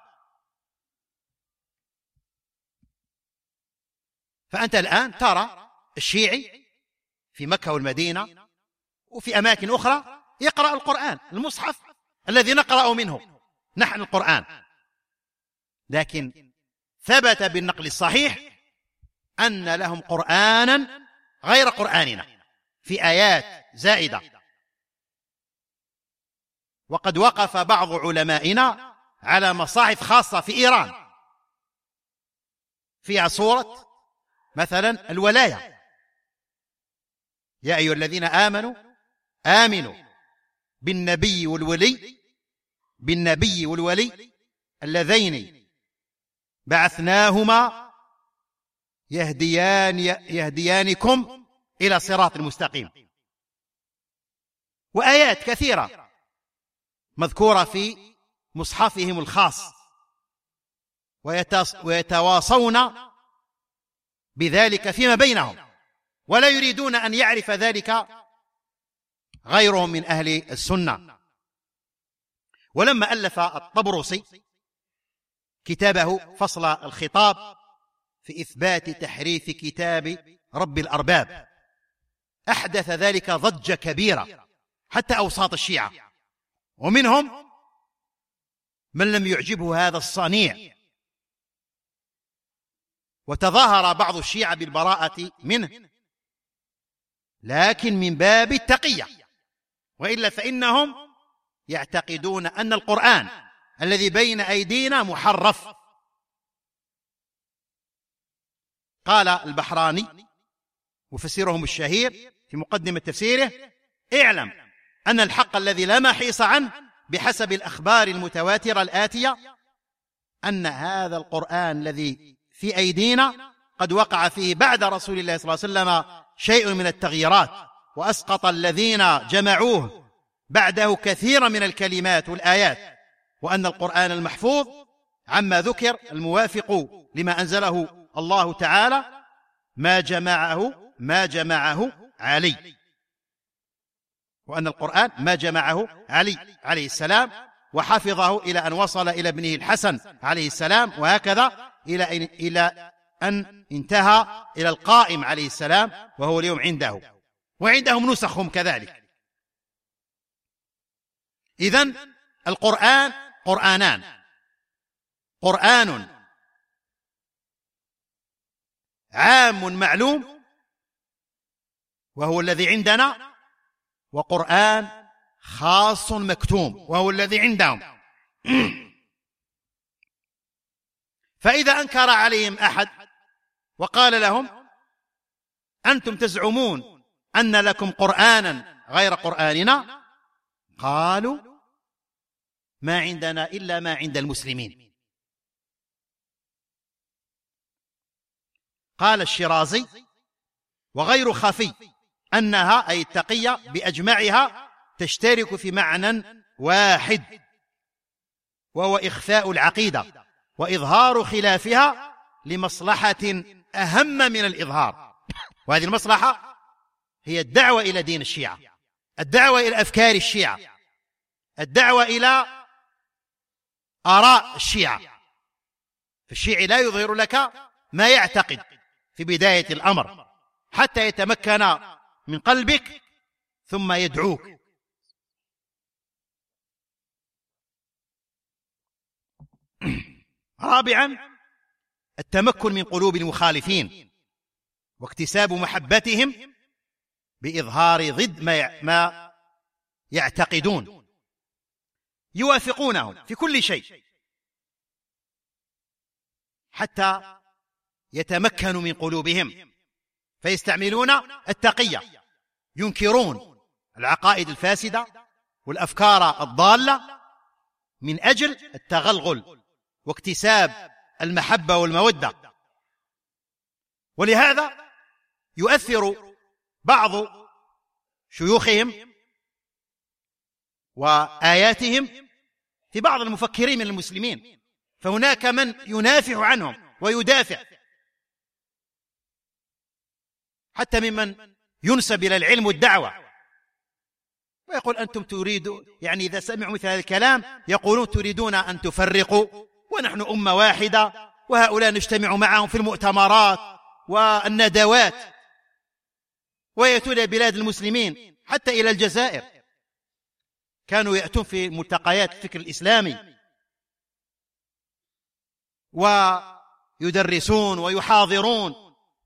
فأنت الآن ترى الشيعي في مكة والمدينة وفي أماكن أخرى يقرأ القرآن، المصحف الذي نقرأ منه نحن القرآن، لكن ثبت بالنقل الصحيح أن لهم قرآنا غير قرآننا في آيات زائدة. وقد وقف بعض علمائنا على مصاحف خاصة في إيران فيها صورة مثلا الولاية: يا أيها الذين آمنوا بالنبي والولي اللذين بعثناهما يهديانكم إلى صراط المستقيم. وآيات كثيرة مذكورة في مصحفهم الخاص، ويتواصون بذلك فيما بينهم، ولا يريدون أن يعرف ذلك غيرهم من أهل السنة. ولما ألف الطبرسي كتابه فصل الخطاب في إثبات تحريف كتاب رب الأرباب، أحدث ذلك ضجة كبيرة حتى أوساط الشيعة، ومنهم من لم يعجبه هذا الصنيع، وتظاهر بعض الشيعة بالبراءة منه، لكن من باب التقية، وإلا فإنهم يعتقدون أن القرآن الذي بين أيدينا محرف. قال البحراني مفسرهم الشهير في مقدمة تفسيره: اعلم أن الحق الذي لا محيص عنه بحسب الأخبار المتواترة الآتية أن هذا القرآن الذي في أيدينا قد وقع فيه بعد رسول الله صلى الله عليه وسلم شيء من التغييرات، وأسقط الذين جمعوه بعده كثيرا من الكلمات والآيات، وأن القرآن المحفوظ عما ذكر الموافق لما أنزله الله تعالى ما جمعه علي، وأن القرآن ما جمعه علي عليه السلام وحفظه إلى أن وصل إلى ابنه الحسن عليه السلام، وهكذا إلى أن انتهى إلى القائم عليه السلام وهو اليوم عنده، وعندهم نسخهم كذلك. إذن القرآن قرآنان: قرآن عام معلوم وهو الذي عندنا، وقرآن خاص مكتوم وهو الذي عندهم. فإذا أنكر عليهم أحد وقال لهم: أنتم تزعمون أن لكم قرآنا غير قرآننا، قالوا: ما عندنا إلا ما عند المسلمين. قال الشيرازي: وغير خفي أنها أي التقية بأجمعها تشترك في معنى واحد، وهو إخفاء العقيدة وإظهار خلافها لمصلحة أهم من الإظهار، وهذه المصلحة هي الدعوة إلى دين الشيعة، الدعوة إلى أفكار الشيعة، الدعوة إلى آراء الشيعة. فالشيعي لا يظهر لك ما يعتقد في بداية الأمر حتى يتمكن من قلبك ثم يدعوك. رابعا: التمكن من قلوب المخالفين واكتساب محبتهم بإظهار ضد ما يعتقدون، يوافقونهم في كل شيء حتى يتمكنوا من قلوبهم، فيستعملون التقية، ينكرون العقائد الفاسدة والأفكار الضالة من أجل التغلغل واكتساب المحبة والمودة. ولهذا يؤثر بعض شيوخهم وآياتهم في بعض المفكرين من المسلمين، فهناك من ينافع عنهم ويدافع، حتى ممن ينسب إلى العلم والدعوة، ويقول أنتم تريدوا، يعني إذا سمعوا مثل هذا الكلام يقولون تريدون أن تفرقوا ونحن أمة واحدة، وهؤلاء نجتمع معهم في المؤتمرات والندوات، ويأتون إلى بلاد المسلمين حتى إلى الجزائر، كانوا يأتون في ملتقيات الفكر الإسلامي ويدرسون ويحاضرون.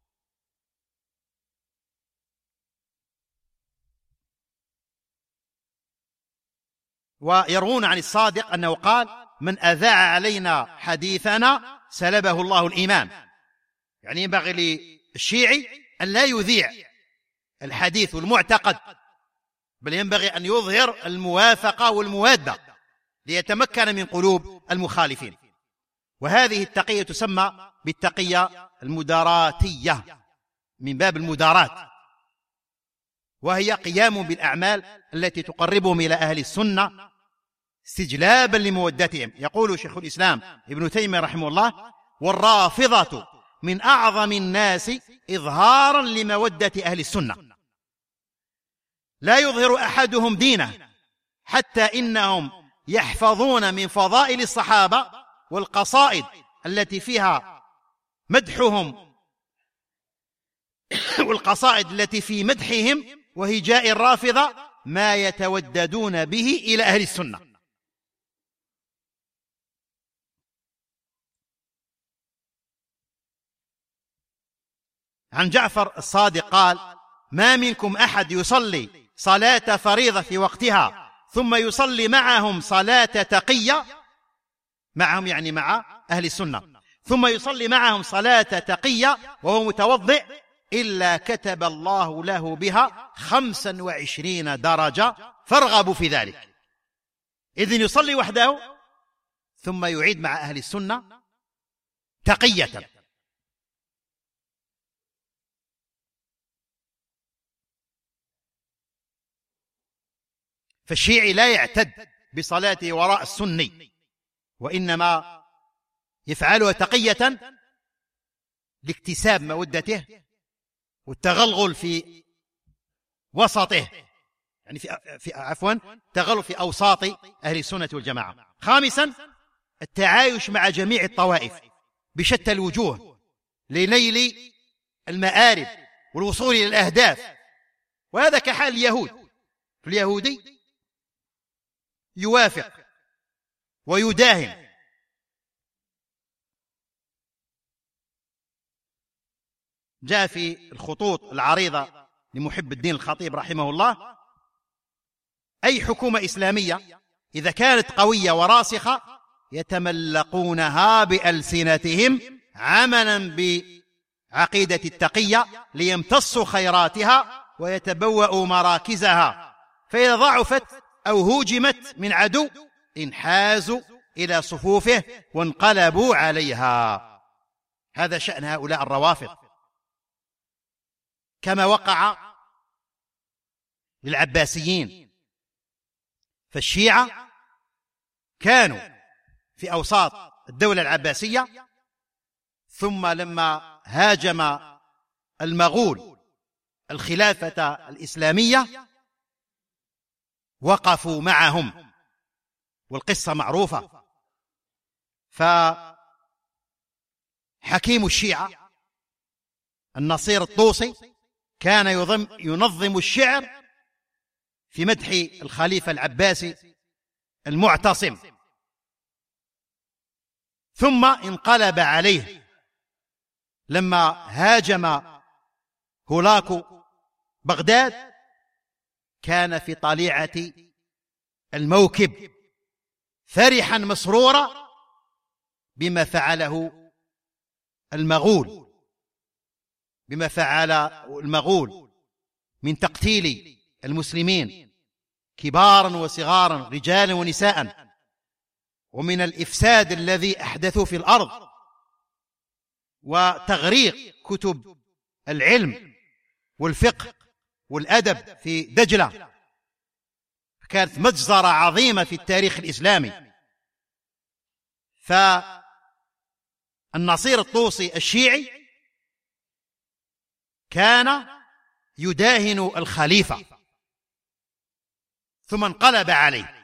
ويروون عن الصادق أنه قال: من أذاع علينا حديثنا سلبه الله الإيمان. يعني ينبغي للشيعي أن لا يذيع الحديث والمعتقد، بل ينبغي أن يظهر الموافقة والموادة ليتمكن من قلوب المخالفين. وهذه التقية تسمى بالتقية المداراتية من باب المدارات، وهي قيام بالأعمال التي تقربهم إلى أهل السنة استجلابا لمودتهم. يقول شيخ الإسلام ابن تيمية رحمه الله: والرافضة من أعظم الناس إظهارا لمودة أهل السنة، لا يظهر أحدهم دينه حتى إنهم يحفظون من فضائل الصحابة والقصائد التي فيها مدحهم والقصائد التي في مدحهم وهجاء الرافضة ما يتوددون به إلى أهل السنة. عن جعفر الصادق قال: ما منكم أحد يصلي صلاة فريضة في وقتها ثم يصلي معهم صلاة تقية، معهم يعني مع أهل السنة، ثم يصلي معهم صلاة تقية وهو متوضئ، إلا كتب الله له بها 25 درجة، فارغبوا في ذلك. إذن يصلي وحده ثم يعيد مع أهل السنة تقية. فالشيعي لا يعتد بصلاته وراء السني، وإنما يفعلها تقية لاكتساب مودته والتغلغل في وسطه، يعني تغلغل في أوساط أهل السنة والجماعة. خامسا: التعايش مع جميع الطوائف بشتى الوجوه لنيل المآرب والوصول إلى الأهداف، وهذا كحال اليهود. اليهودي يوافق ويداهن، جاء في الخطوط العريضة لمحب الدين الخطيب رحمه الله: أي حكومة إسلامية إذا كانت قوية وراسخة يتملقونها بألسنتهم عملا بعقيدة التقية ليمتصوا خيراتها ويتبوأوا مراكزها، فإذا ضعفت أو هوجمت من عدو انحازوا إلى صفوفه وانقلبوا عليها. هذا شأن هؤلاء الروافض، كما وقع للعباسيين. فالشيعة كانوا في أوساط الدولة العباسية، ثم لما هاجم المغول الخلافة الإسلامية وقفوا معهم، والقصة معروفة. فحكيم الشيعة النصير الطوسي كان ينظم الشعر في مدح الخليفة العباسي المعتصم، ثم انقلب عليه لما هاجم هولاكو بغداد. كان في طليعة الموكب فرحا مسرورا بما فعله المغول، بما فعل المغول من تقتيل المسلمين كبارا وصغارا رجالا ونساء، ومن الإفساد الذي أحدثوا في الأرض وتغريق كتب العلم والفقه والأدب في دجلة. كانت مجزرة عظيمة في التاريخ الإسلامي. فالنصير الطوسي الشيعي كان يداهن الخليفة ثم انقلب عليه،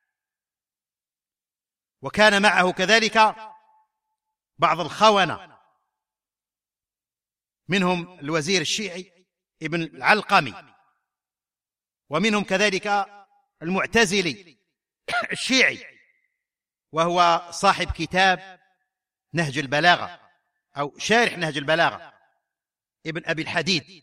وكان معه كذلك بعض الخونة، منهم الوزير الشيعي ابن العلقمي، ومنهم كذلك المعتزلي الشيعي وهو صاحب كتاب نهج البلاغة أو شارح نهج البلاغة ابن أبي الحديد.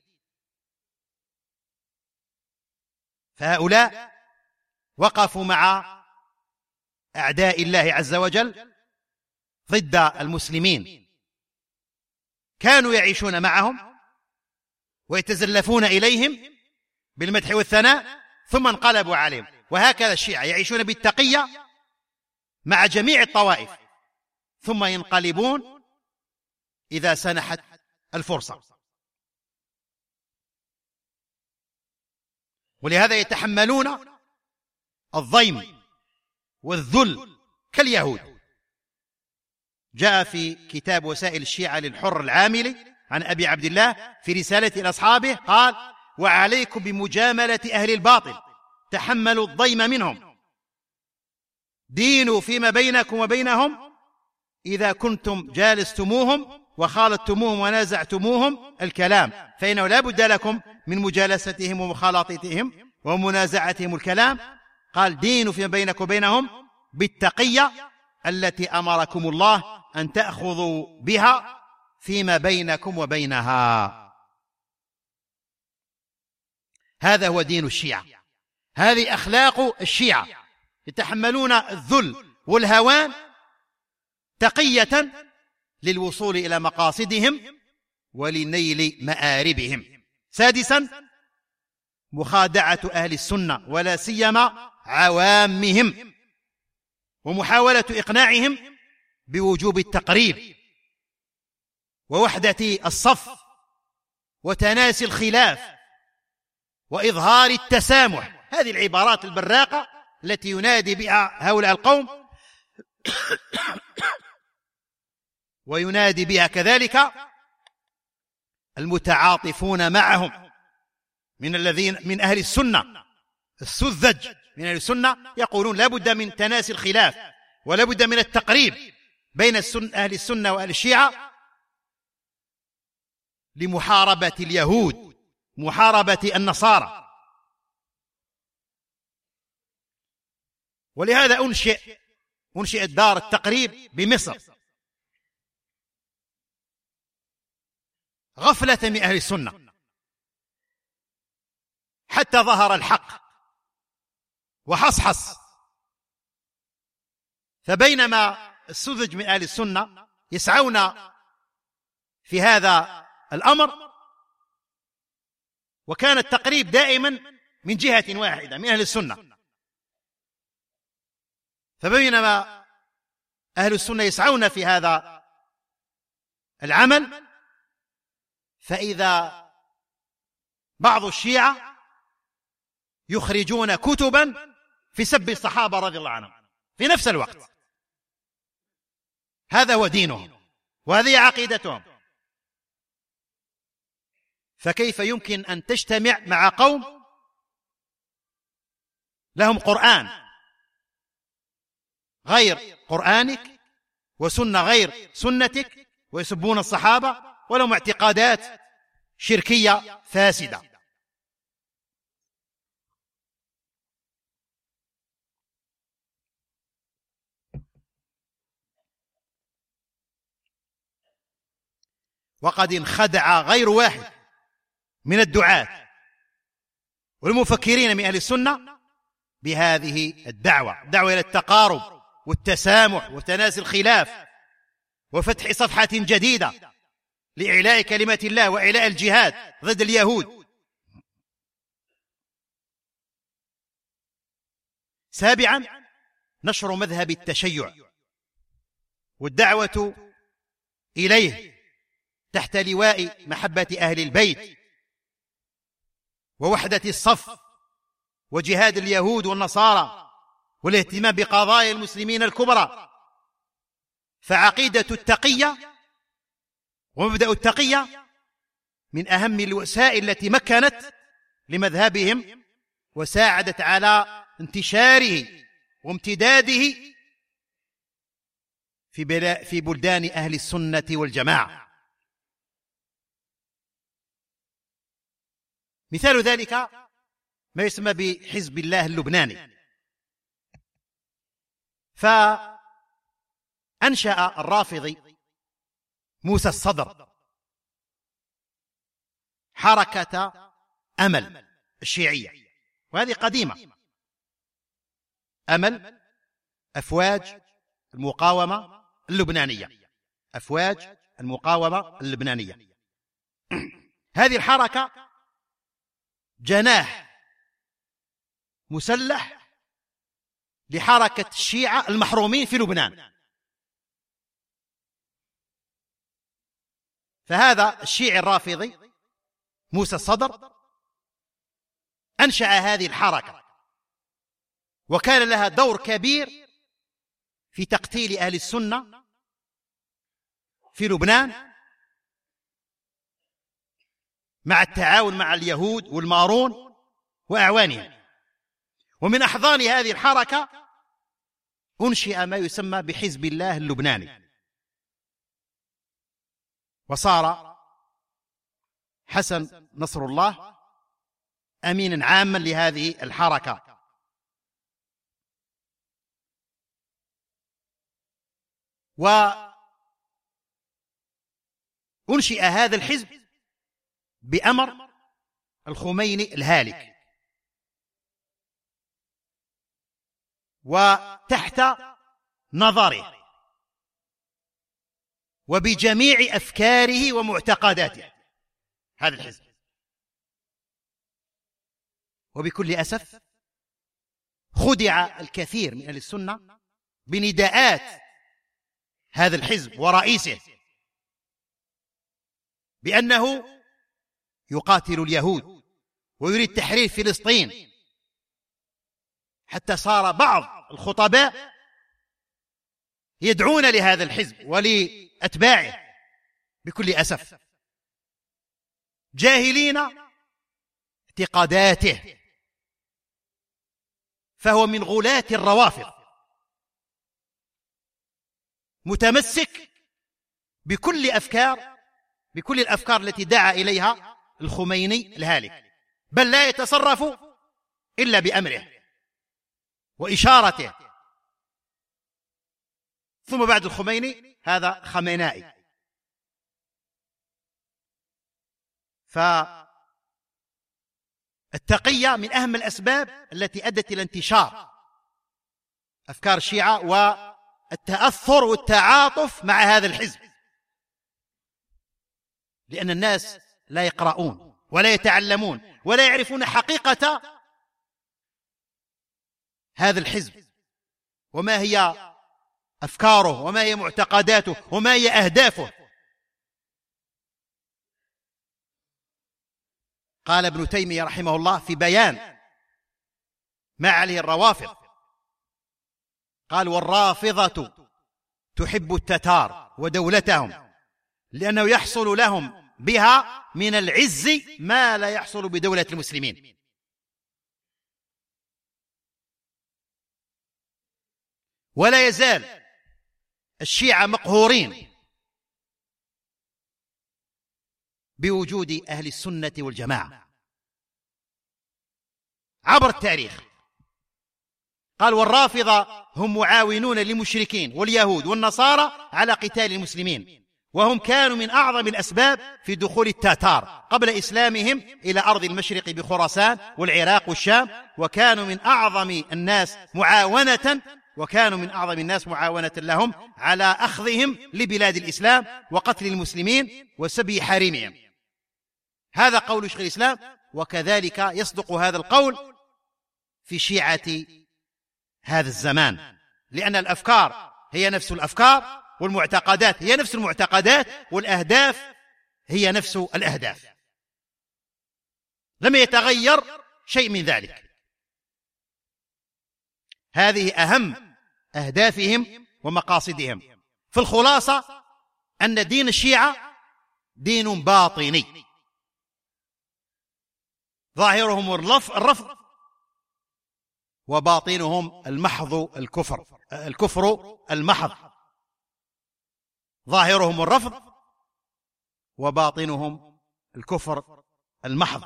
فهؤلاء وقفوا مع أعداء الله عز وجل ضد المسلمين، كانوا يعيشون معهم ويتزلفون إليهم بالمدح والثناء ثم انقلبوا عليهم. وهكذا الشيعة يعيشون بالتقية مع جميع الطوائف ثم ينقلبون إذا سنحت الفرصة. ولهذا يتحملون الضيم والذل كاليهود. جاء في كتاب وسائل الشيعة للحر العاملي عن أبي عبد الله في رسالة إلى أصحابه قال: وعليكم بمجاملة أهل الباطل، تحملوا الضيم منهم، دينوا فيما بينكم وبينهم إذا كنتم جالستموهم وخالطتموهم ونازعتموهم الكلام، فإنه لا بد لكم من مجالستهم ومخالطتهم ومنازعتهم الكلام. قال: دينوا فيما بينكم وبينهم بالتقية التي أمركم الله أن تأخذوا بها فيما بينكم وبينها. هذا هو دين الشيعة، هذه أخلاق الشيعة، يتحملون الذل والهوان تقية للوصول إلى مقاصدهم ولنيل مآربهم. سادسا، مخادعة أهل السنة ولا سيما عوامهم، ومحاولة إقناعهم بوجوب التقريب ووحدة الصف وتناسي الخلاف وإظهار التسامح. هذه العبارات البراقة التي ينادي بها هؤلاء القوم وينادي بها كذلك المتعاطفون معهم من أهل السنة السذج من أهل السنة، يقولون لا بد من تناسي الخلاف ولا بد من التقريب بين أهل السنة وأهل الشيعة لمحاربة اليهود، محاربة النصارى. ولهذا أنشئت دار التقريب بمصر غفلة من أهل السنة حتى ظهر الحق وحصحص. فبينما السذج من أهل السنة يسعون في هذا الأمر، وكان التقريب دائما من جهة واحدة من أهل السنة، فبينما أهل السنة يسعون في هذا العمل، فإذا بعض الشيعة يخرجون كتبا في سب الصحابة رضي الله عنهم في نفس الوقت. هذا هو دينهم وهذه عقيدتهم. فكيف يمكن أن تجتمع مع قوم لهم قرآن غير قرآنك وسنة غير سنتك ويسبون الصحابة ولهم اعتقادات شركية فاسدة؟ وقد انخدع غير واحد من الدعاة والمفكرين من أهل السنة بهذه الدعوة إلى التقارب والتسامح وتناسي الخلاف وفتح صفحة جديدة لإعلاء كلمة الله وإعلاء الجهاد ضد اليهود. 7، نشر مذهب التشيع والدعوة إليه تحت لواء محبة أهل البيت ووحدة الصف وجهاد اليهود والنصارى والاهتمام بقضايا المسلمين الكبرى. فعقيدة التقية ومبدأ التقية من أهم الوسائل التي مكنت لمذهبهم وساعدت على انتشاره وامتداده في بلدان أهل السنة والجماعة. مثال ذلك ما يسمى بحزب الله اللبناني. فأنشأ الرافضي موسى الصدر حركة أمل الشيعية، وهذه قديمة. أمل أفواج المقاومة اللبنانية، أفواج المقاومة اللبنانية. هذه الحركة جناح مسلح لحركة الشيعة المحرومين في لبنان. فهذا الشيعي الرافضي موسى الصدر أنشأ هذه الحركة، وكان لها دور كبير في تقتيل أهل السنة في لبنان مع التعاون مع اليهود والمارون وأعوانهم. ومن أحضان هذه الحركة أنشئ ما يسمى بحزب الله اللبناني، وصار حسن نصر الله أمينا عاما لهذه الحركة. وأنشئ هذا الحزب بأمر الخميني الهالك، وتحت نظره وبجميع أفكاره ومعتقداته هذا الحزب. وبكل أسف خدع الكثير من أهل السنة بنداءات هذا الحزب ورئيسه بأنه يقاتل اليهود ويريد تحرير فلسطين، حتى صار بعض الخطباء يدعون لهذا الحزب ولأتباعه بكل أسف جاهلين اعتقاداته، فهو من غلاة الروافض متمسك بكل الأفكار التي دعا إليها الخميني الهالك، بل لا يتصرف إلا بأمره وإشارته. ثم بعد الخميني هذا خمينائي. فالتقية من أهم الأسباب التي أدت إلى انتشار أفكار الشيعة والتأثر والتعاطف مع هذا الحزب، لأن الناس لا يقرؤون ولا يتعلمون ولا يعرفون حقيقة هذا الحزب وما هي أفكاره وما هي معتقداته وما هي أهدافه. قال ابن تيمية رحمه الله في بيان ما عليه الروافض، قال: والرافضة تحب التتار ودولتهم لأنه يحصل لهم بها من العز ما لا يحصل بدولة المسلمين. ولا يزال الشيعة مقهورين بوجود أهل السنة والجماعة عبر التاريخ. قال: والرافضة هم معاونون للمشركين واليهود والنصارى على قتال المسلمين، وهم كانوا من أعظم الأسباب في دخول التتار قبل إسلامهم إلى أرض المشرق بخراسان والعراق والشام، وكانوا من أعظم الناس معاونة لهم على أخذهم لبلاد الإسلام وقتل المسلمين وسبي حريمهم. هذا قول شيخ الإسلام، وكذلك يصدق هذا القول في شيعة هذا الزمان، لأن الأفكار هي نفس الأفكار، والمعتقدات هي نفس المعتقدات، والأهداف هي نفس الأهداف، لم يتغير شيء من ذلك. هذه أهم أهدافهم ومقاصدهم. في الخلاصة أن دين الشيعة دين باطني، ظاهرهم الرفض وباطنهم المحض الكفر المحض. ظاهرهم الرفض وباطنهم الكفر المحض،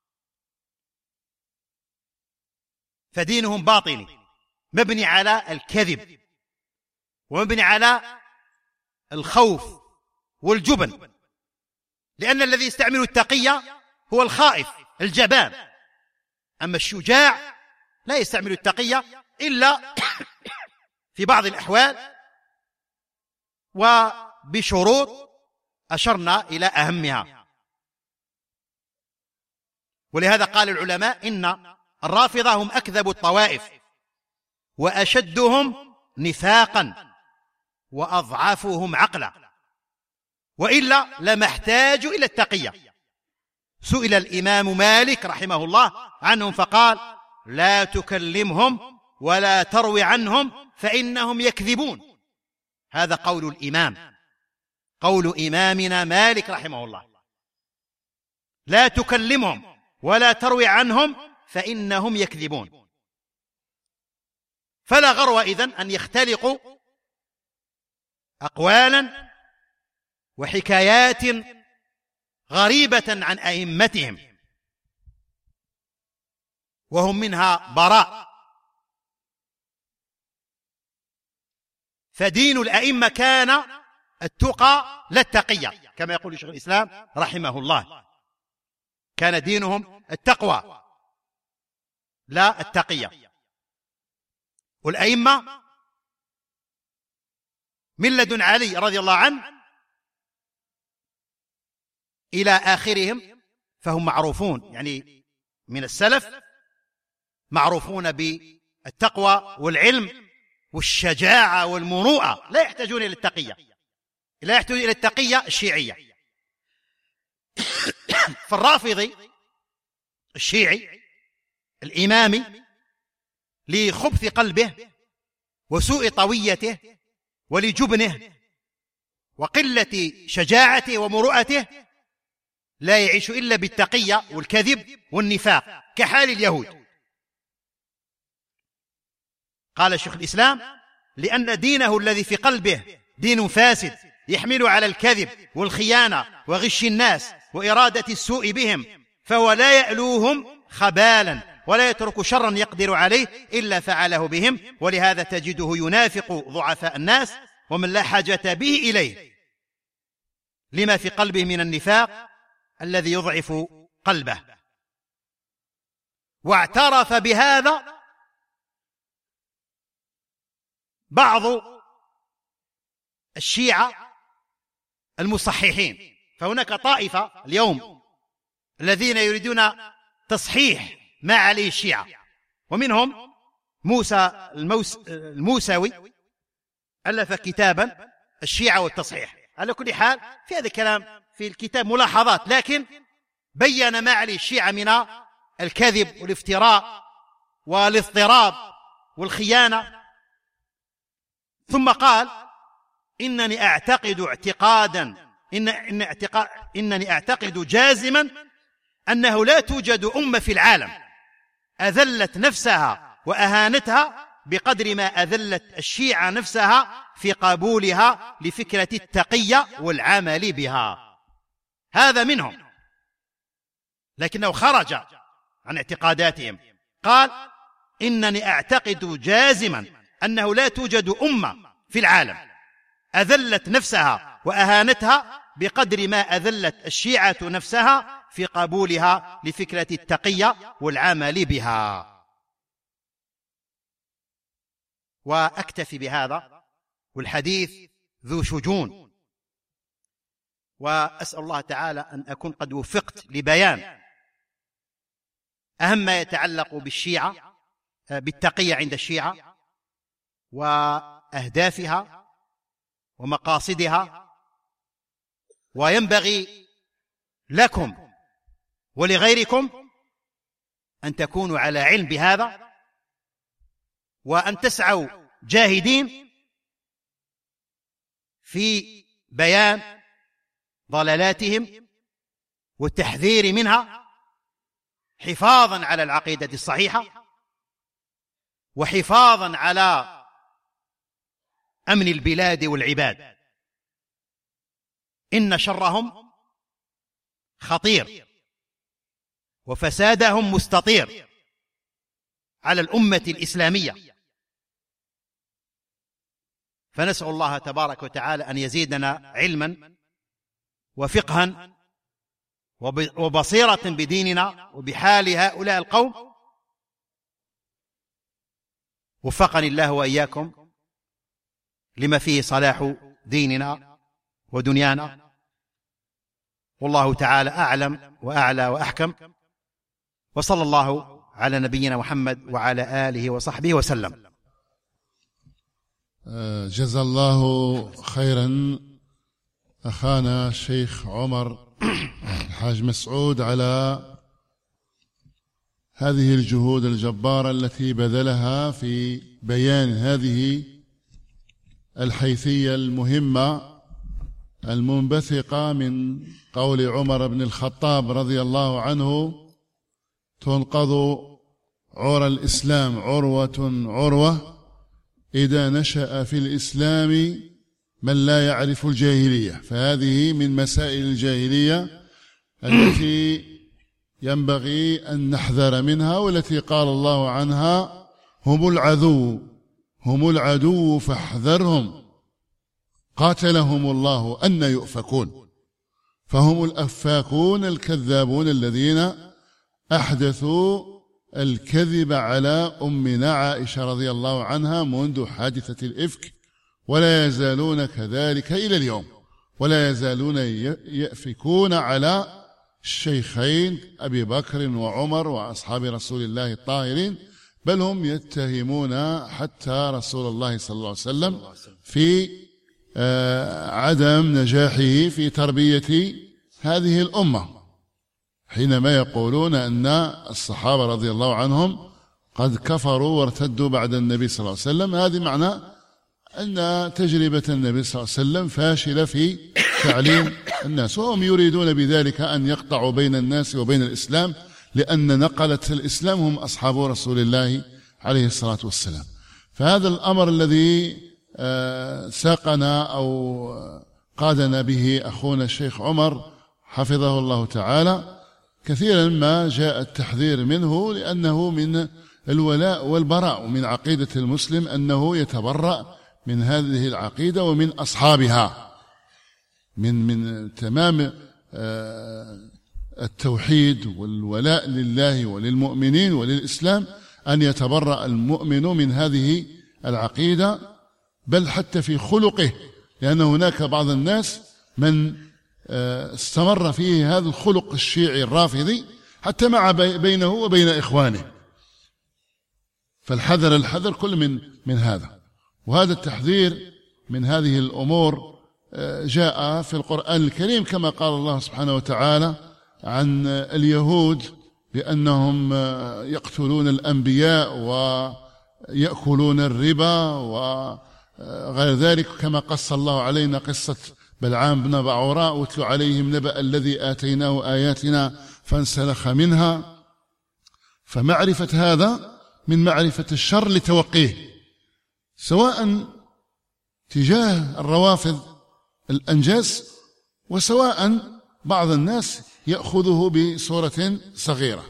فدينهم باطني مبني على الكذب ومبني على الخوف والجبن، لأن الذي يستعمل التقية هو الخائف الجبان، أما الشجاع لا يستعمل التقية إلا في بعض الأحوال وبشروط أشرنا إلى أهمها. ولهذا قال العلماء إن الرافضة هم أكذب الطوائف وأشدهم نفاقا وأضعفهم عقلا، وإلا لما احتاجوا إلى التقية. سئل الإمام مالك رحمه الله عنهم فقال: لا تكلمهم ولا تروي عنهم فإنهم يكذبون. هذا قول الإمام، قول إمامنا مالك رحمه الله: لا تكلمهم ولا تروي عنهم فإنهم يكذبون. فلا غرو إذن أن يختلقوا أقوالا وحكايات غريبة عن أئمتهم وهم منها براء. فدين الأئمة كان التقى لا التقية، كما يقول شيخ الإسلام رحمه الله، كان دينهم التقوى لا التقية. والأئمة من لدن علي رضي الله عنه إلى آخرهم فهم معروفون، يعني من السلف معروفون بالتقوى والعلم والشجاعة والمروءة، لا يحتاجون إلى التقية، لا يحتاجون إلى التقية الشيعية. فالرافضي الشيعي الإمامي لخبث قلبه وسوء طويته ولجبنه وقلة شجاعته ومروءته لا يعيش إلا بالتقية والكذب والنفاق كحال اليهود. قال شيخ الإسلام: لأن دينه الذي في قلبه دين فاسد يحمل على الكذب والخيانة وغش الناس وإرادة السوء بهم، فهو لا يألوهم خبالا ولا يترك شرا يقدر عليه إلا فعله بهم، ولهذا تجده ينافق ضعفاء الناس ومن لا حاجة به إليه لما في قلبه من النفاق الذي يضعف قلبه. واعترف بهذا بعض الشيعة المصححين، فهناك طائفة اليوم الذين يريدون تصحيح ما عليه الشيعة، ومنهم موسى الموسوي ألف كتابا الشيعة والتصحيح. على كل حال في هذا الكلام في الكتاب ملاحظات، لكن بين ما عليه الشيعة من الكذب والافتراء والاضطراب والخيانة. ثم قال: إنني أعتقد جازما أنه لا توجد أمة في العالم أذلت نفسها وأهانتها بقدر ما أذلت الشيعة نفسها في قبولها لفكرة التقية والعمل بها. هذا منهم، لكنه خرج عن اعتقاداتهم. قال: إنني أعتقد جازما أنه لا توجد أمة في العالم أذلت نفسها وأهانتها بقدر ما أذلت الشيعة نفسها في قبولها لفكرة التقية والعمل بها. وأكتفي بهذا، والحديث ذو شجون، وأسأل الله تعالى أن أكون قد وفقت لبيان أهم ما يتعلق بالشيعة، بالتقية عند الشيعة وأهدافها ومقاصدها. وينبغي لكم ولغيركم أن تكونوا على علم بهذا، وأن تسعوا جاهدين في بيان ضلالاتهم والتحذير منها، حفاظا على العقيدة الصحيحة وحفاظا على أمن البلاد والعباد. إن شرهم خطير وفسادهم مستطير على الأمة الإسلامية. فنسأل الله تبارك وتعالى أن يزيدنا علما وفقها وبصيرة بديننا وبحال هؤلاء القوم. وفقني الله وإياكم لما فيه صلاح ديننا ودنيانا، والله تعالى أعلم وأعلى وأحكم، وصلى الله على نبينا محمد وعلى آله وصحبه وسلم. جزا الله خيرا أخانا الشيخ عمر الحاج مسعود على هذه الجهود الجبارة التي بذلها في بيان هذه الحيثية المهمة المنبثقة من قول عمر بن الخطاب رضي الله عنه: تنقض عرى الإسلام عروة عروة إذا نشأ في الإسلام من لا يعرف الجاهلية. فهذه من مسائل الجاهلية التي ينبغي أن نحذر منها، والتي قال الله عنها: هم العدو فاحذرهم قاتلهم الله أن يؤفكون. فهم الأفاكون الكذابون الذين أحدثوا الكذب على أمنا عائشة رضي الله عنها منذ حادثة الإفك، ولا يزالون كذلك إلى اليوم، ولا يزالون يأفكون على الشيخين أبي بكر وعمر وأصحاب رسول الله الطاهرين، بل هم يتهمون حتى رسول الله صلى الله عليه وسلم في عدم نجاحه في تربية هذه الأمة، حينما يقولون أن الصحابة رضي الله عنهم قد كفروا وارتدوا بعد النبي صلى الله عليه وسلم. هذه معنى أن تجربة النبي صلى الله عليه وسلم فاشلة في تعليم الناس، وهم يريدون بذلك أن يقطعوا بين الناس وبين الإسلام، لأن نقلة الإسلام هم أصحاب رسول الله عليه الصلاة والسلام. فهذا الأمر الذي ساقنا أو قادنا به أخونا الشيخ عمر حفظه الله تعالى، كثيرا ما جاء التحذير منه، لأنه من الولاء والبراء، ومن عقيدة المسلم أنه يتبرأ من هذه العقيدة ومن أصحابها، من تمام التوحيد والولاء لله وللمؤمنين وللإسلام أن يتبرأ المؤمن من هذه العقيدة، بل حتى في خلقه، لأن هناك بعض الناس من استمر فيه هذا الخلق الشيعي الرافضي حتى مع بينه وبين إخوانه. فالحذر كل من هذا. وهذا التحذير من هذه الأمور جاء في القرآن الكريم، كما قال الله سبحانه وتعالى عن اليهود بأنهم يقتلون الأنبياء ويأكلون الربا وغير ذلك، كما قص الله علينا قصة بلعام بن بعوراء: واتل عليهم نبأ الذي آتيناه آياتنا فانسلخ منها. فمعرفة هذا من معرفة الشر لتوقيه، سواء تجاه الروافض الأنجاس، وسواء بعض الناس يأخذه بصورة صغيرة.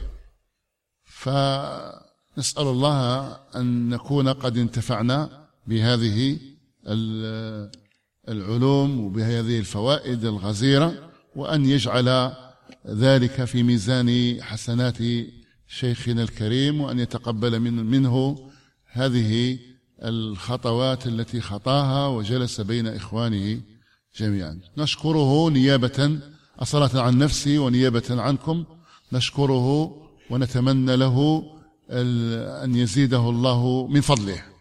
فنسأل الله أن نكون قد انتفعنا بهذه العلوم وبهذه الفوائد الغزيرة، وأن يجعل ذلك في ميزان حسنات شيخنا الكريم، وأن يتقبل منه هذه الخطوات التي خطاها وجلس بين إخوانه جميعا. نشكره نيابة أصالة عن نفسي ونيابة عنكم، نشكره ونتمنى له أن يزيده الله من فضله.